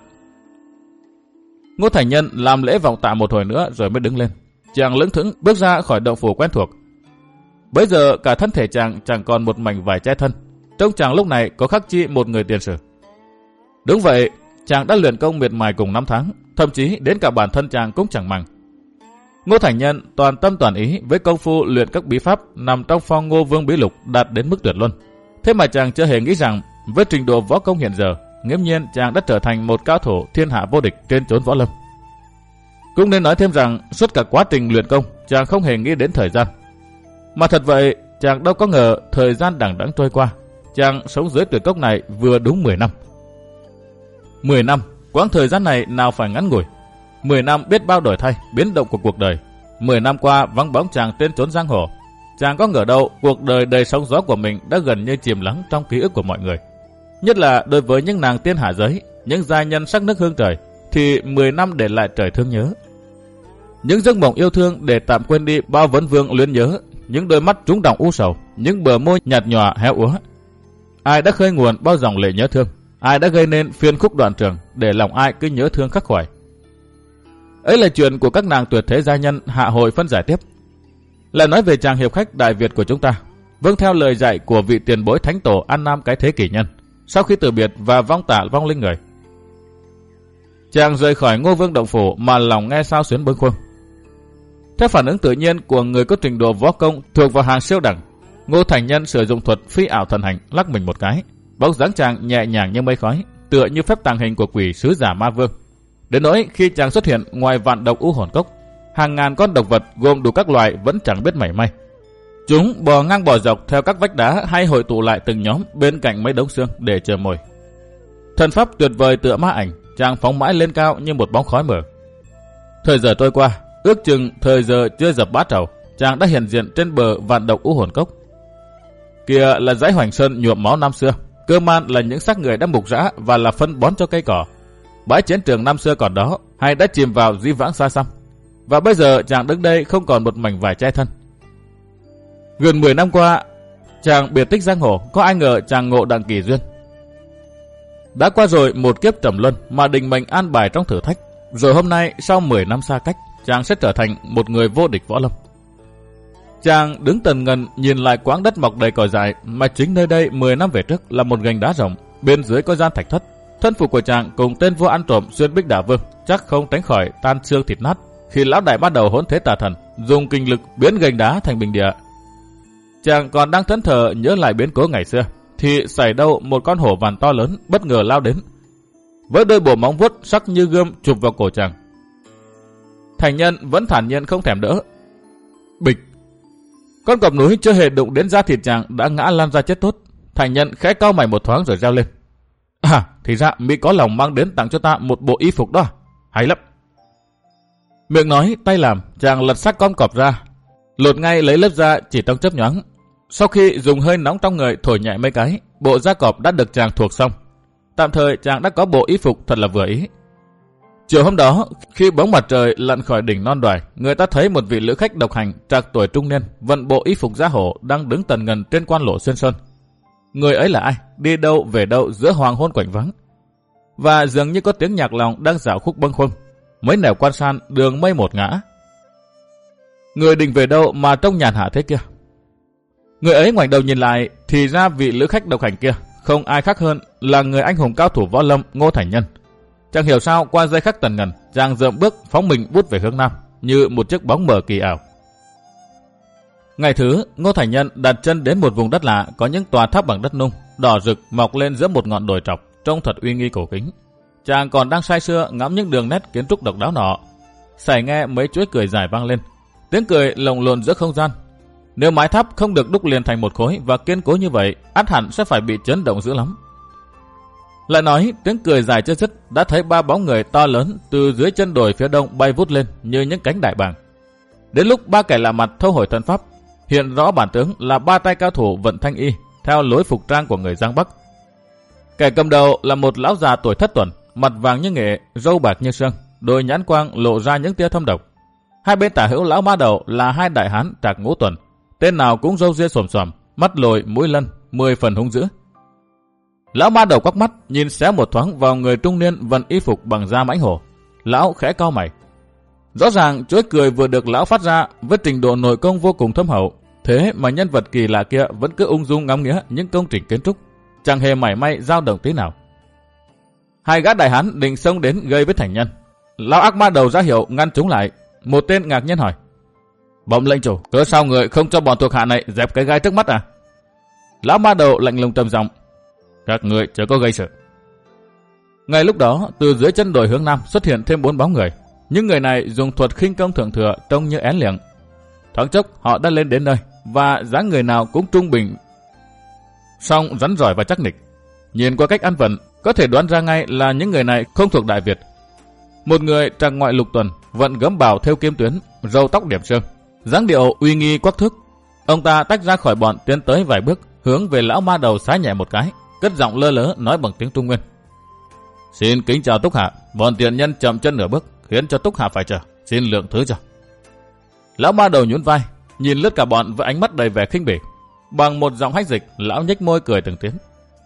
Speaker 1: Ngô Thành Nhân làm lễ vọng tạ một hồi nữa rồi mới đứng lên. Chàng lững thững bước ra khỏi động phủ quen thuộc. Bấy giờ cả thân thể chàng chẳng còn một mảnh vải che thân, trông chàng lúc này có khắc chi một người tiền sử. Đúng vậy, chàng đã luyện công miệt mài cùng năm tháng, thậm chí đến cả bản thân chàng cũng chẳng màng. Ngô Thành Nhân toàn tâm toàn ý với công phu luyện các bí pháp nằm trong pho Ngô Vương Bí Lục đạt đến mức tuyệt luân. Thế mà chàng chưa hề nghĩ rằng với trình độ võ công hiện giờ, nghiễm nhiên chàng đã trở thành một cao thủ thiên hạ vô địch trên chốn võ lâm. Cũng nên nói thêm rằng suốt cả quá trình luyện công, chàng không hề nghĩ đến thời gian. Mà thật vậy, chàng đâu có ngờ thời gian đằng đẵng trôi qua. Chàng sống dưới tuyệt cốc này vừa đúng mười năm. mười năm, quãng thời gian này nào phải ngắn ngủi. mười năm biết bao đổi thay, biến động của cuộc đời. mười năm qua vắng bóng chàng trên chốn giang hồ. Chàng có ngờ đâu cuộc đời đầy sóng gió của mình đã gần như chìm lắng trong ký ức của mọi người. Nhất là đối với những nàng tiên hạ giới, những giai nhân sắc nước hương trời, thì mười năm để lại trời thương nhớ. Những giấc mộng yêu thương để tạm quên đi bao vấn vương luyến nhớ, những đôi mắt trúng đọng u sầu, những bờ môi nhạt nhòa héo úa. Ai đã khơi nguồn bao dòng lệ nhớ thương, ai đã gây nên phiên khúc đoạn trường để lòng ai cứ nhớ thương khắc khoải. Ấy là chuyện của các nàng tuyệt thế gia nhân hạ hội phân giải tiếp. Lại nói về chàng hiệp khách Đại Việt của chúng ta, vâng theo lời dạy của vị tiền bối thánh tổ An Nam Cái Thế Kỷ Nhân, sau khi từ biệt và vong tạ vong linh người. Chàng rời khỏi Ngô Vương động phủ mà lòng nghe sao xuyến bâng khuâng. Theo phản ứng tự nhiên của người có trình độ võ công thuộc vào hàng siêu đẳng, Ngô Thành Nhân sử dụng thuật phi ảo thần hành, lắc mình một cái, bóng dáng chàng nhẹ nhàng như mây khói, tựa như phép tàng hình của quỷ sứ giả ma vương. Đến nỗi khi chàng xuất hiện, ngoài vạn độc u hồn cốc, hàng ngàn con độc vật gồm đủ các loại vẫn chẳng biết mảy may. Chúng bò ngang bò dọc theo các vách đá hay hội tụ lại từng nhóm bên cạnh mấy đống xương để chờ mồi. Thần pháp tuyệt vời tựa ma ảnh, chàng phóng mãi lên cao như một bóng khói mờ. Thời giờ trôi qua, ước chừng thời giờ chưa dập bát trầu, chàng đã hiện diện trên bờ vạn độc u hồn cốc. Kia là dãy Hoành Sơn nhuộm máu năm xưa, cơ man là những xác người đã mục rã và là phân bón cho cây cỏ. Bãi chiến trường năm xưa còn đó, hay đã chìm vào dĩ vãng xa xăm. Và bây giờ chàng đứng đây không còn một mảnh vải che thân. Gần mười năm qua, chàng biệt tích giang hồ, có ai ngờ chàng ngộ đặng kỳ duyên. Đã qua rồi một kiếp trầm luân mà định mệnh an bài trong thử thách. Rồi hôm nay sau mười năm xa cách, chàng sẽ trở thành một người vô địch võ lâm. Chàng đứng tần ngần nhìn lại quãng đất mọc đầy cỏ dại mà chính nơi đây mười năm về trước là một gành đá rộng, bên dưới có gian thạch thất. Thân phục của chàng cùng tên vua ăn trộm xuyên bích đả vương chắc không tránh khỏi tan xương thịt nát khi lão đại bắt đầu hỗn thế tà thần dùng kinh lực biến gành đá thành bình địa. Chàng còn đang thẫn thờ nhớ lại biến cố ngày xưa thì xảy đâu một con hổ vằn to lớn bất ngờ lao đến với đôi bổ móng vuốt sắc như gươm chụp vào cổ chàng. Thành Nhân vẫn thản nhiên không thèm đỡ. Bịch! Con cọp núi chưa hề đụng đến da thịt chàng đã ngã lăn ra chết tốt. Thành Nhân khẽ cau mày một thoáng rồi reo lên. À, thì ra Mỹ có lòng mang đến tặng cho ta một bộ y phục đó. Hay lắm! Miệng nói, tay làm, chàng lật xác con cọp ra, lột ngay lấy lớp da chỉ trong chớp nhoáng. Sau khi dùng hơi nóng trong người thổi nhẹ mấy cái, bộ da cọp đã được chàng thuộc xong. Tạm thời chàng đã có bộ y phục thật là vừa ý. Chiều hôm đó, khi bóng mặt trời lặn khỏi đỉnh non đoài, người ta thấy một vị lữ khách độc hành trạc tuổi trung niên vận bộ y phục da hổ đang đứng tần ngần trên quan lộ xuyên sơn. Người ấy là ai? Đi đâu về đâu giữa hoàng hôn quạnh vắng? Và dường như có tiếng nhạc lòng đang dạo khúc bâng khuâng. Mấy nẻo quan san đường mây một ngã. Người định về đâu mà trông nhàn hạ thế kia? Người ấy ngoảnh đầu nhìn lại thì ra vị lữ khách độc hành kia không ai khác hơn là người anh hùng cao thủ võ lâm Ngô Thành Nhân. Chẳng hiểu sao qua giây khắc tần ngần, chàng dợm bước phóng mình vút về hướng nam như một chiếc bóng mờ kỳ ảo. Ngày thứ, Ngô Thành Nhân đặt chân đến một vùng đất lạ có những tòa tháp bằng đất nung đỏ rực mọc lên giữa một ngọn đồi trọc, trông thật uy nghi cổ kính. Chàng còn đang say sưa ngắm những đường nét kiến trúc độc đáo nọ, sải nghe mấy chuỗi cười dài vang lên, tiếng cười lồng lộn giữa không gian. Nếu mái tháp không được đúc liền thành một khối và kiên cố như vậy, ắt hẳn sẽ phải bị chấn động dữ lắm. Lại nói, tiếng cười dài chưa dứt, đã thấy ba bóng người to lớn từ dưới chân đồi phía đông bay vút lên như những cánh đại bàng. Đến lúc ba kẻ lạ mặt thâu hồi thân pháp, hiện rõ bản tướng là ba tay cao thủ vận thanh y theo lối phục trang của người Giang Bắc. Kẻ cầm đầu là một lão già tuổi thất tuần, mặt vàng như nghệ, râu bạc như sương, đôi nhãn quang lộ ra những tia thâm độc. Hai bên tả hữu lão ma đầu là hai đại hán trạc ngũ tuần, tên nào cũng râu ria xồm xoàm, mắt lồi mũi lân, mười phần hung dữ. Lão ma đầu quắc mắt nhìn xéo một thoáng vào người trung niên vận y phục bằng da mãnh hổ. Lão khẽ cau mày. Rõ ràng chuỗi cười vừa được lão phát ra với trình độ nội công vô cùng thâm hậu, thế mà nhân vật kỳ lạ kia vẫn cứ ung dung ngắm nghía những công trình kiến trúc, chẳng hề mảy may dao động tí nào. Hai gã đại hán định xông đến gây với Thành Nhân. Lão ác ma đầu ra hiệu ngăn chúng lại. Một tên ngạc nhiên hỏi: Bẩm lệnh chủ, cớ sao người không cho bọn thuộc hạ này dẹp cái gai trước mắt à? Lão ma đầu lạnh lùng trầm giọng: Các người chớ có gây sự. Ngay lúc đó, từ dưới chân đồi hướng nam xuất hiện thêm bốn bóng người. Những người này dùng thuật khinh công thượng thừa trông như én liệng. Thoáng chốc họ đã lên đến nơi và dáng người nào cũng trung bình, song rắn giỏi và chắc nịch. Nhìn qua cách ăn vận, có thể đoán ra ngay là những người này không thuộc Đại Việt. Một người trạc ngoại lục tuần, vận gấm bào theo kim tuyến, râu tóc điểm sương, dáng điệu uy nghi quắc thước. Ông ta tách ra khỏi bọn tiến tới vài bước, hướng về lão ma đầu xá nhẹ một cái, cất giọng lơ lớ nói bằng tiếng Trung Nguyên: Xin kính chào Túc Hạ, bọn tiện nhân chậm chân nửa bước, khiến cho Túc Hạ phải chờ, xin lượng thứ cho. Lão ma đầu nhún vai, nhìn lướt cả bọn với ánh mắt đầy vẻ khinh bỉ. Bằng một giọng hách dịch, lão nhếch môi cười từng tiếng: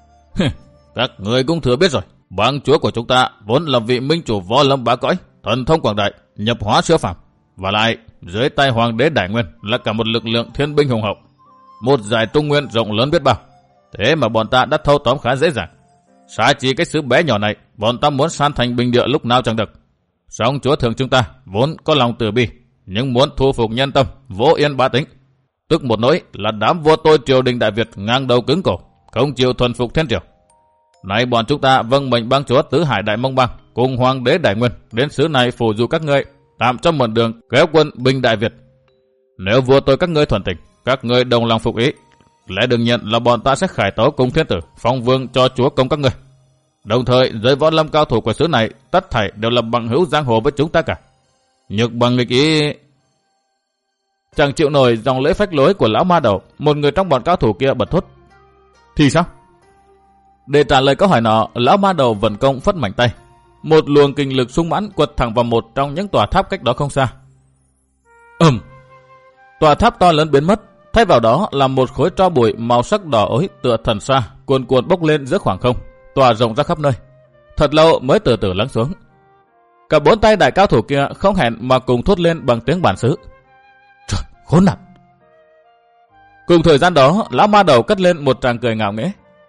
Speaker 1: Các người cũng thừa biết rồi, bang chúa của chúng ta vốn là vị minh chủ võ lâm bá cõi, thần thông quảng đại, nhập hóa siêu phàm, và lại dưới tay hoàng đế Đại Nguyên là cả một lực lượng thiên binh hùng hậu, một dải Trung Nguyên rộng lớn biết bao. Thế mà bọn ta đã thâu tóm khá dễ dàng. Xá chỉ cái xứ bé nhỏ này bọn ta muốn san thành bình địa lúc nào chẳng được. Song chúa thượng chúng ta vốn có lòng từ bi, nhưng muốn thu phục nhân tâm, vỗ yên bá tính. Tức một nỗi là đám vua tôi triều đình Đại Việt ngang đầu cứng cổ, không chịu thuần phục thiên triều. Nay bọn chúng ta vâng mệnh bang chúa tứ hải Đại Mông Bang cùng hoàng đế Đại Nguyên đến xứ này phù du các ngươi, tạm cho mượn đường kéo quân binh Đại Việt. Nếu vua tôi các ngươi thuần tình, các ngươi đồng lòng phục ý, lẽ đương nhiên là bọn ta sẽ khải tấu cùng thiên tử, phong vương cho chúa công các ngươi. Đồng thời giới võ lâm cao thủ của xứ này tất thảy đều là bằng hữu giang hồ với chúng ta cả. Nhược bằng nghịch ý... Chẳng chịu nổi dòng lễ phách lối của lão ma đầu, một người trong bọn cao thủ kia bật thốt. Thì sao? Để trả lời câu hỏi nọ, lão ma đầu vận công phất mạnh tay. Một luồng kinh lực sung mãn quật thẳng vào một trong những tòa tháp cách đó không xa. Ừm. Tòa tháp to lớn biến mất, thay vào đó là một khối tro bụi màu sắc đỏ ối tựa thần sa, cuồn cuộn bốc lên giữa khoảng không, tỏa rộng ra khắp nơi. Thật lâu mới từ từ lắng xuống. Cả bốn tay đại cao thủ kia không hẹn mà cùng thốt lên bằng tiếng bản xứ. Trời, khốn nạn! Cùng thời gian đó, lão ma đầu cất lên một tràng cười ngạo nghễ.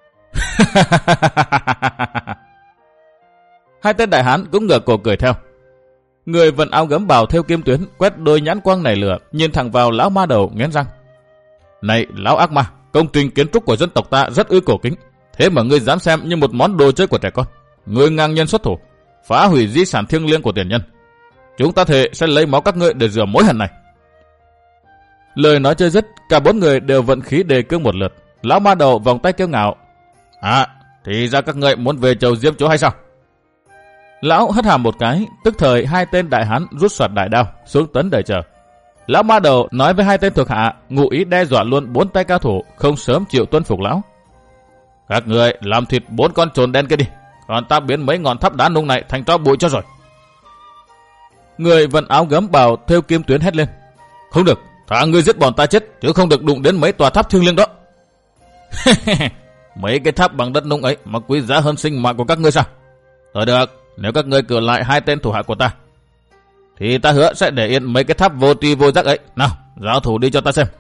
Speaker 1: Hai tên đại hán cũng ngửa cổ cười theo. Người vận áo gấm bào theo kim tuyến quét đôi nhãn quang nảy lửa, nhìn thẳng vào lão ma đầu nghiến răng. Này lão ác ma, công trình kiến trúc của dân tộc ta rất ư cổ kính, thế mà ngươi dám xem như một món đồ chơi của trẻ con. Ngươi ngang nhiên xuất thủ, phá hủy di sản thiêng liêng của tiền nhân. Chúng ta thề sẽ lấy máu các ngươi để rửa mối hận này. Lời nói chưa dứt, cả bốn người đều vận khí đề cương một lượt. Lão ma đầu vòng tay kiêu ngạo. À, thì ra các ngươi muốn về chầu diêm chúa hay sao? Lão hất hàm một cái, tức thời hai tên đại hán rút soạt đại đao xuống tấn đợi chờ. Lão ma đầu nói với hai tên thuộc hạ, ngụ ý đe dọa luôn bốn tay cao thủ không sớm chịu tuân phục lão. Các người làm thịt bốn con trồn đen kia đi, còn ta biến mấy ngọn tháp đá nung này thành tro bụi cho rồi. Người vận áo gấm bào thêu kim tuyến hét lên. Không được, thả ngươi giết bọn ta chết, chứ không được đụng đến mấy tòa tháp thiêng liêng đó. Mấy cái tháp bằng đất nung ấy mà quý giá hơn sinh mạng của các ngươi sao? Thôi được, nếu các ngươi cử lại hai tên thủ hạ của ta, thì ta hứa sẽ để yên mấy cái tháp vô tri vô giác ấy. Nào, giao thủ đi cho ta xem.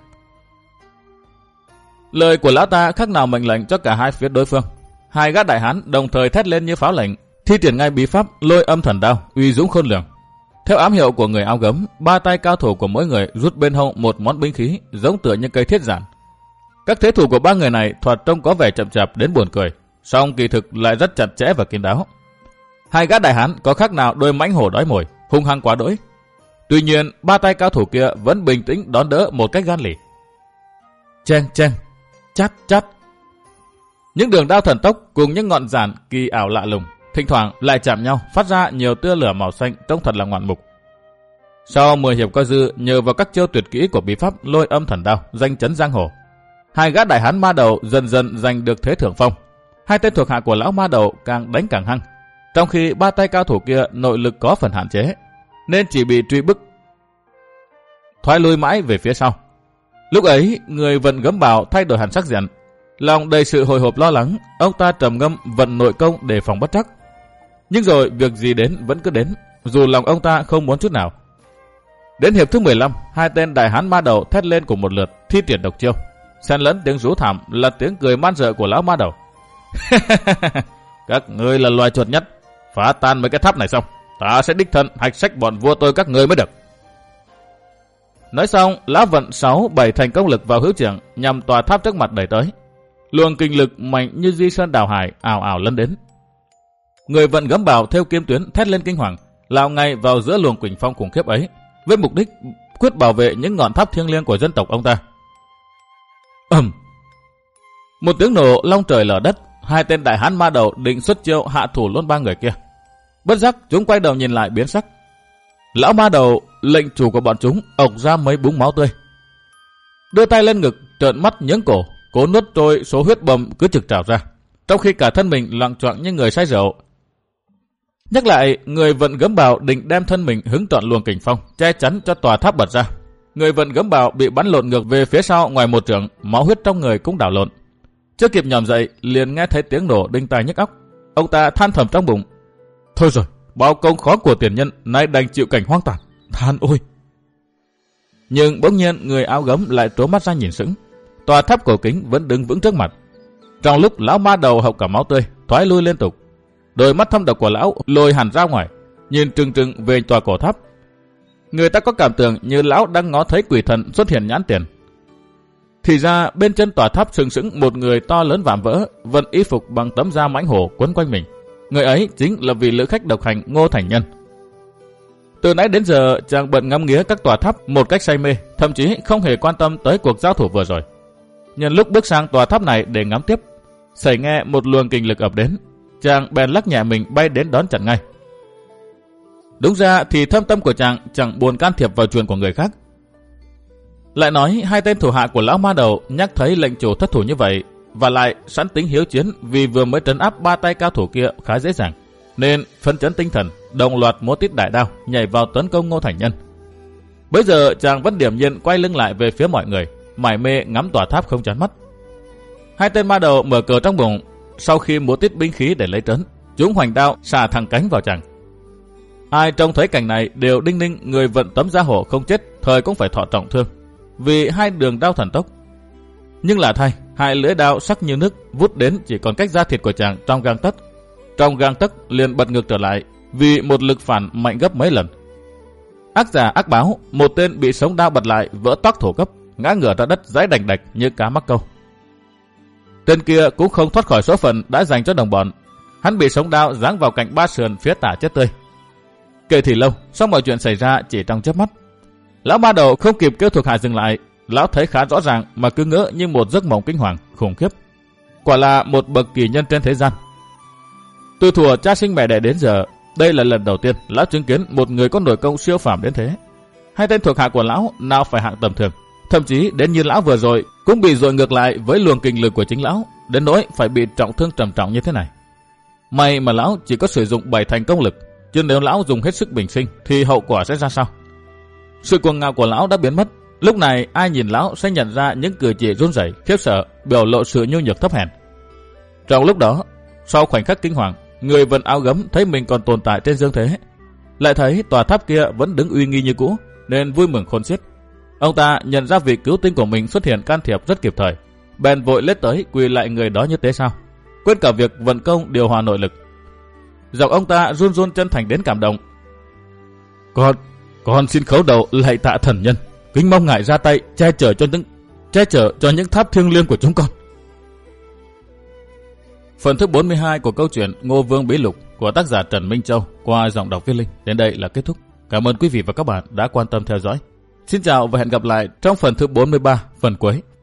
Speaker 1: Lời của lão ta khác nào mệnh lệnh cho cả hai phía đối phương. Hai gã đại hán đồng thời thét lên như pháo lệnh, thi triển ngay bí pháp lôi âm thần đao, uy dũng khôn lường. Theo ám hiệu của người áo gấm, ba tay cao thủ của mỗi người rút bên hông một món binh khí giống tựa như cây thiết giản. Các thế thủ của ba người này thoạt trông có vẻ chậm chạp đến buồn cười, song kỳ thực lại rất chặt chẽ và kín đáo. Hai gã đại hán có khác nào đôi mãnh hổ đói mồi, hung hăng quá đỗi. Tuy nhiên, ba tay cao thủ kia vẫn bình tĩnh đón đỡ một cách gan lì. Chen chen, chát chát. Những đường đao thần tốc cùng những ngọn giản kỳ ảo lạ lùng, thỉnh thoảng lại chạm nhau, phát ra nhiều tia lửa màu xanh trông thật là ngoạn mục. Sau mười hiệp coi dư, nhờ vào các chiêu tuyệt kỹ của bí pháp lôi âm thần đao, danh chấn giang hồ, hai gã đại hán ma đầu dần dần giành được thế thượng phong. Hai tên thuộc hạ của lão ma đầu càng đánh càng hăng, trong khi ba tay cao thủ kia nội lực có phần hạn chế, nên chỉ bị truy bức, thoái lui mãi về phía sau. Lúc ấy, người vận gấm bào thay đổi hẳn sắc diện, lòng đầy sự hồi hộp lo lắng, ông ta trầm ngâm vận nội công để phòng bất trắc. Nhưng rồi việc gì đến vẫn cứ đến, dù lòng ông ta không muốn chút nào. Đến hiệp thứ mười lăm, hai tên đại hán ma đầu thét lên cùng một lượt, thi triển độc chiêu. Xen lẫn tiếng rú thảm là tiếng cười man rợ của lão ma đầu. Các ngươi là loài chuột nhất, phá tan mấy cái tháp này xong, ta sẽ đích thân hạch sách bọn vua tôi các ngươi mới được. Nói xong, lão vận sáu bảy thành công lực vào hữu trưởng nhằm tòa tháp trước mặt đẩy tới. Luồng kinh lực mạnh như di sơn đào hải ảo ảo lấn đến. Người vận gấm bào theo kim tuyến thét lên kinh hoàng, lao ngay vào giữa luồng quỳnh phong khủng khiếp ấy, với mục đích quyết bảo vệ những ngọn tháp thiêng liêng của dân tộc ông ta. Ầm! Một tiếng nổ long trời lở đất, hai tên đại hán ma đầu định xuất chiêu hạ thủ luôn ba người kia. Bất giác chúng quay đầu nhìn lại biến sắc. Lão ma đầu lệnh chủ của bọn chúng ộc ra mấy búng máu tươi, đưa tay lên ngực trợn mắt nhướng cổ, cố nuốt trôi số huyết bầm cứ trực trào ra, trong khi cả thân mình loạng choạng như người say rượu. Nhắc lại, người vận gấm bào định đem thân mình hứng trọn luồng kình phong che chắn cho tòa tháp bật ra. Người vận gấm bào bị bắn lộn ngược về phía sau ngoài một trượng, máu huyết trong người cũng đảo lộn. Chưa kịp nhòm dậy, liền nghe thấy tiếng nổ đinh tai nhức óc. Ông ta than thầm trong bụng: thôi rồi, bao công khó của tiền nhân nay đành chịu cảnh hoang tàn. Than ôi! Nhưng bỗng nhiên người áo gấm lại trố mắt ra nhìn sững. Tòa tháp cổ kính vẫn đứng vững trước mặt. Trong lúc lão ma đầu hộc cả máu tươi, thoái lui liên tục, đôi mắt thâm độc của lão lồi hẳn ra ngoài, nhìn trừng trừng về tòa cổ tháp. Người ta có cảm tưởng như lão đang ngó thấy quỷ thần xuất hiện nhãn tiền. Thì ra bên chân tòa tháp sừng sững một người to lớn vạm vỡ, vận y phục bằng tấm da mãnh hổ quấn quanh mình. Người ấy chính là vị lữ khách độc hành Ngô Thành Nhân. Từ nãy đến giờ chàng bận ngắm nghía các tòa tháp một cách say mê, thậm chí không hề quan tâm tới cuộc giao thủ vừa rồi. Nhân lúc bước sang tòa tháp này để ngắm tiếp, sẩy nghe một luồng kình lực ập đến, chàng bèn lắc nhẹ mình bay đến đón chặn ngay. Đúng ra thì thâm tâm của chàng chẳng buồn can thiệp vào chuyện của người khác. Lại nói hai tên thủ hạ của lão ma đầu nhắc thấy lệnh chủ thất thủ như vậy, và lại sẵn tính hiếu chiến vì vừa mới trấn áp ba tay cao thủ kia khá dễ dàng, nên phấn chấn tinh thần, đồng loạt múa tít đại đao nhảy vào tấn công Ngô Thành Nhân. Bây giờ chàng vẫn điềm nhiên quay lưng lại về phía mọi người, mải mê ngắm tòa tháp không chán mắt. Hai tên ma đầu mở cờ trong bụng, sau khi múa tít binh khí để lấy trấn, chúng hoành đao xà thẳng cánh vào chàng. Ai trông thấy cảnh này đều đinh ninh người vận tấm da hổ không chết thời cũng phải thọ trọng thương, vì hai đường đao thần tốc. Nhưng là thay, hai lưỡi đao sắc như nước vút đến chỉ còn cách da thịt của chàng trong gang tấc. Trong gang tấc liền bật ngược trở lại vì một lực phản mạnh gấp mấy lần. Ác giả ác báo, một tên bị sống đao bật lại vỡ toác thổ cấp, ngã ngửa ra đất giãy đành đạch như cá mắc câu. Tên kia cũng không thoát khỏi số phận đã dành cho đồng bọn. Hắn bị sống đao giáng vào cạnh ba sườn phía tả chết tươi. Kể thì lâu, sau mọi chuyện xảy ra chỉ trong chớp mắt. Lão ma đầu không kịp kêu thuộc hạ dừng lại, lão thấy khá rõ ràng mà cứ ngỡ như một giấc mộng kinh hoàng khủng khiếp. Quả là một bậc kỳ nhân trên thế gian. Từ thuở cha sinh mẹ đẻ đến giờ, đây là lần đầu tiên lão chứng kiến một người có nội công siêu phàm đến thế. Hai tên thuộc hạ của lão nào phải hạng tầm thường, thậm chí đến như lão vừa rồi cũng bị dội ngược lại với luồng kình lực của chính lão, đến nỗi phải bị trọng thương trầm trọng như thế này. May mà lão chỉ có sử dụng bảy thành công lực, chứ nếu lão dùng hết sức bình sinh thì hậu quả sẽ ra sao? Sự cuồng ngạo của lão đã biến mất. Lúc này ai nhìn lão sẽ nhận ra những cử chỉ run rẩy, khiếp sợ, biểu lộ sự nhu nhược thấp hèn. Trong lúc đó, sau khoảnh khắc kinh hoàng, người vận áo gấm thấy mình còn tồn tại trên dương thế, lại thấy tòa tháp kia vẫn đứng uy nghi như cũ, nên vui mừng khôn xiết. Ông ta nhận ra vị cứu tinh của mình xuất hiện can thiệp rất kịp thời, bèn vội lết tới quỳ lại người đó như thế sao, quên cả việc vận công điều hòa nội lực. Giọng ông ta run run chân thành đến cảm động. Con, con xin khấu đầu lạy tạ thần nhân, kính mong ngài ra tay che chở cho những che chở cho những tháp thiêng liêng của chúng con. Phần thứ bốn mươi hai của câu chuyện Ngô Vương Bí Lục của tác giả Trần Minh Châu qua giọng đọc Viết Linh đến đây là kết thúc. Cảm ơn quý vị và các bạn đã quan tâm theo dõi. Xin chào và hẹn gặp lại trong phần thứ bốn mươi ba, phần cuối.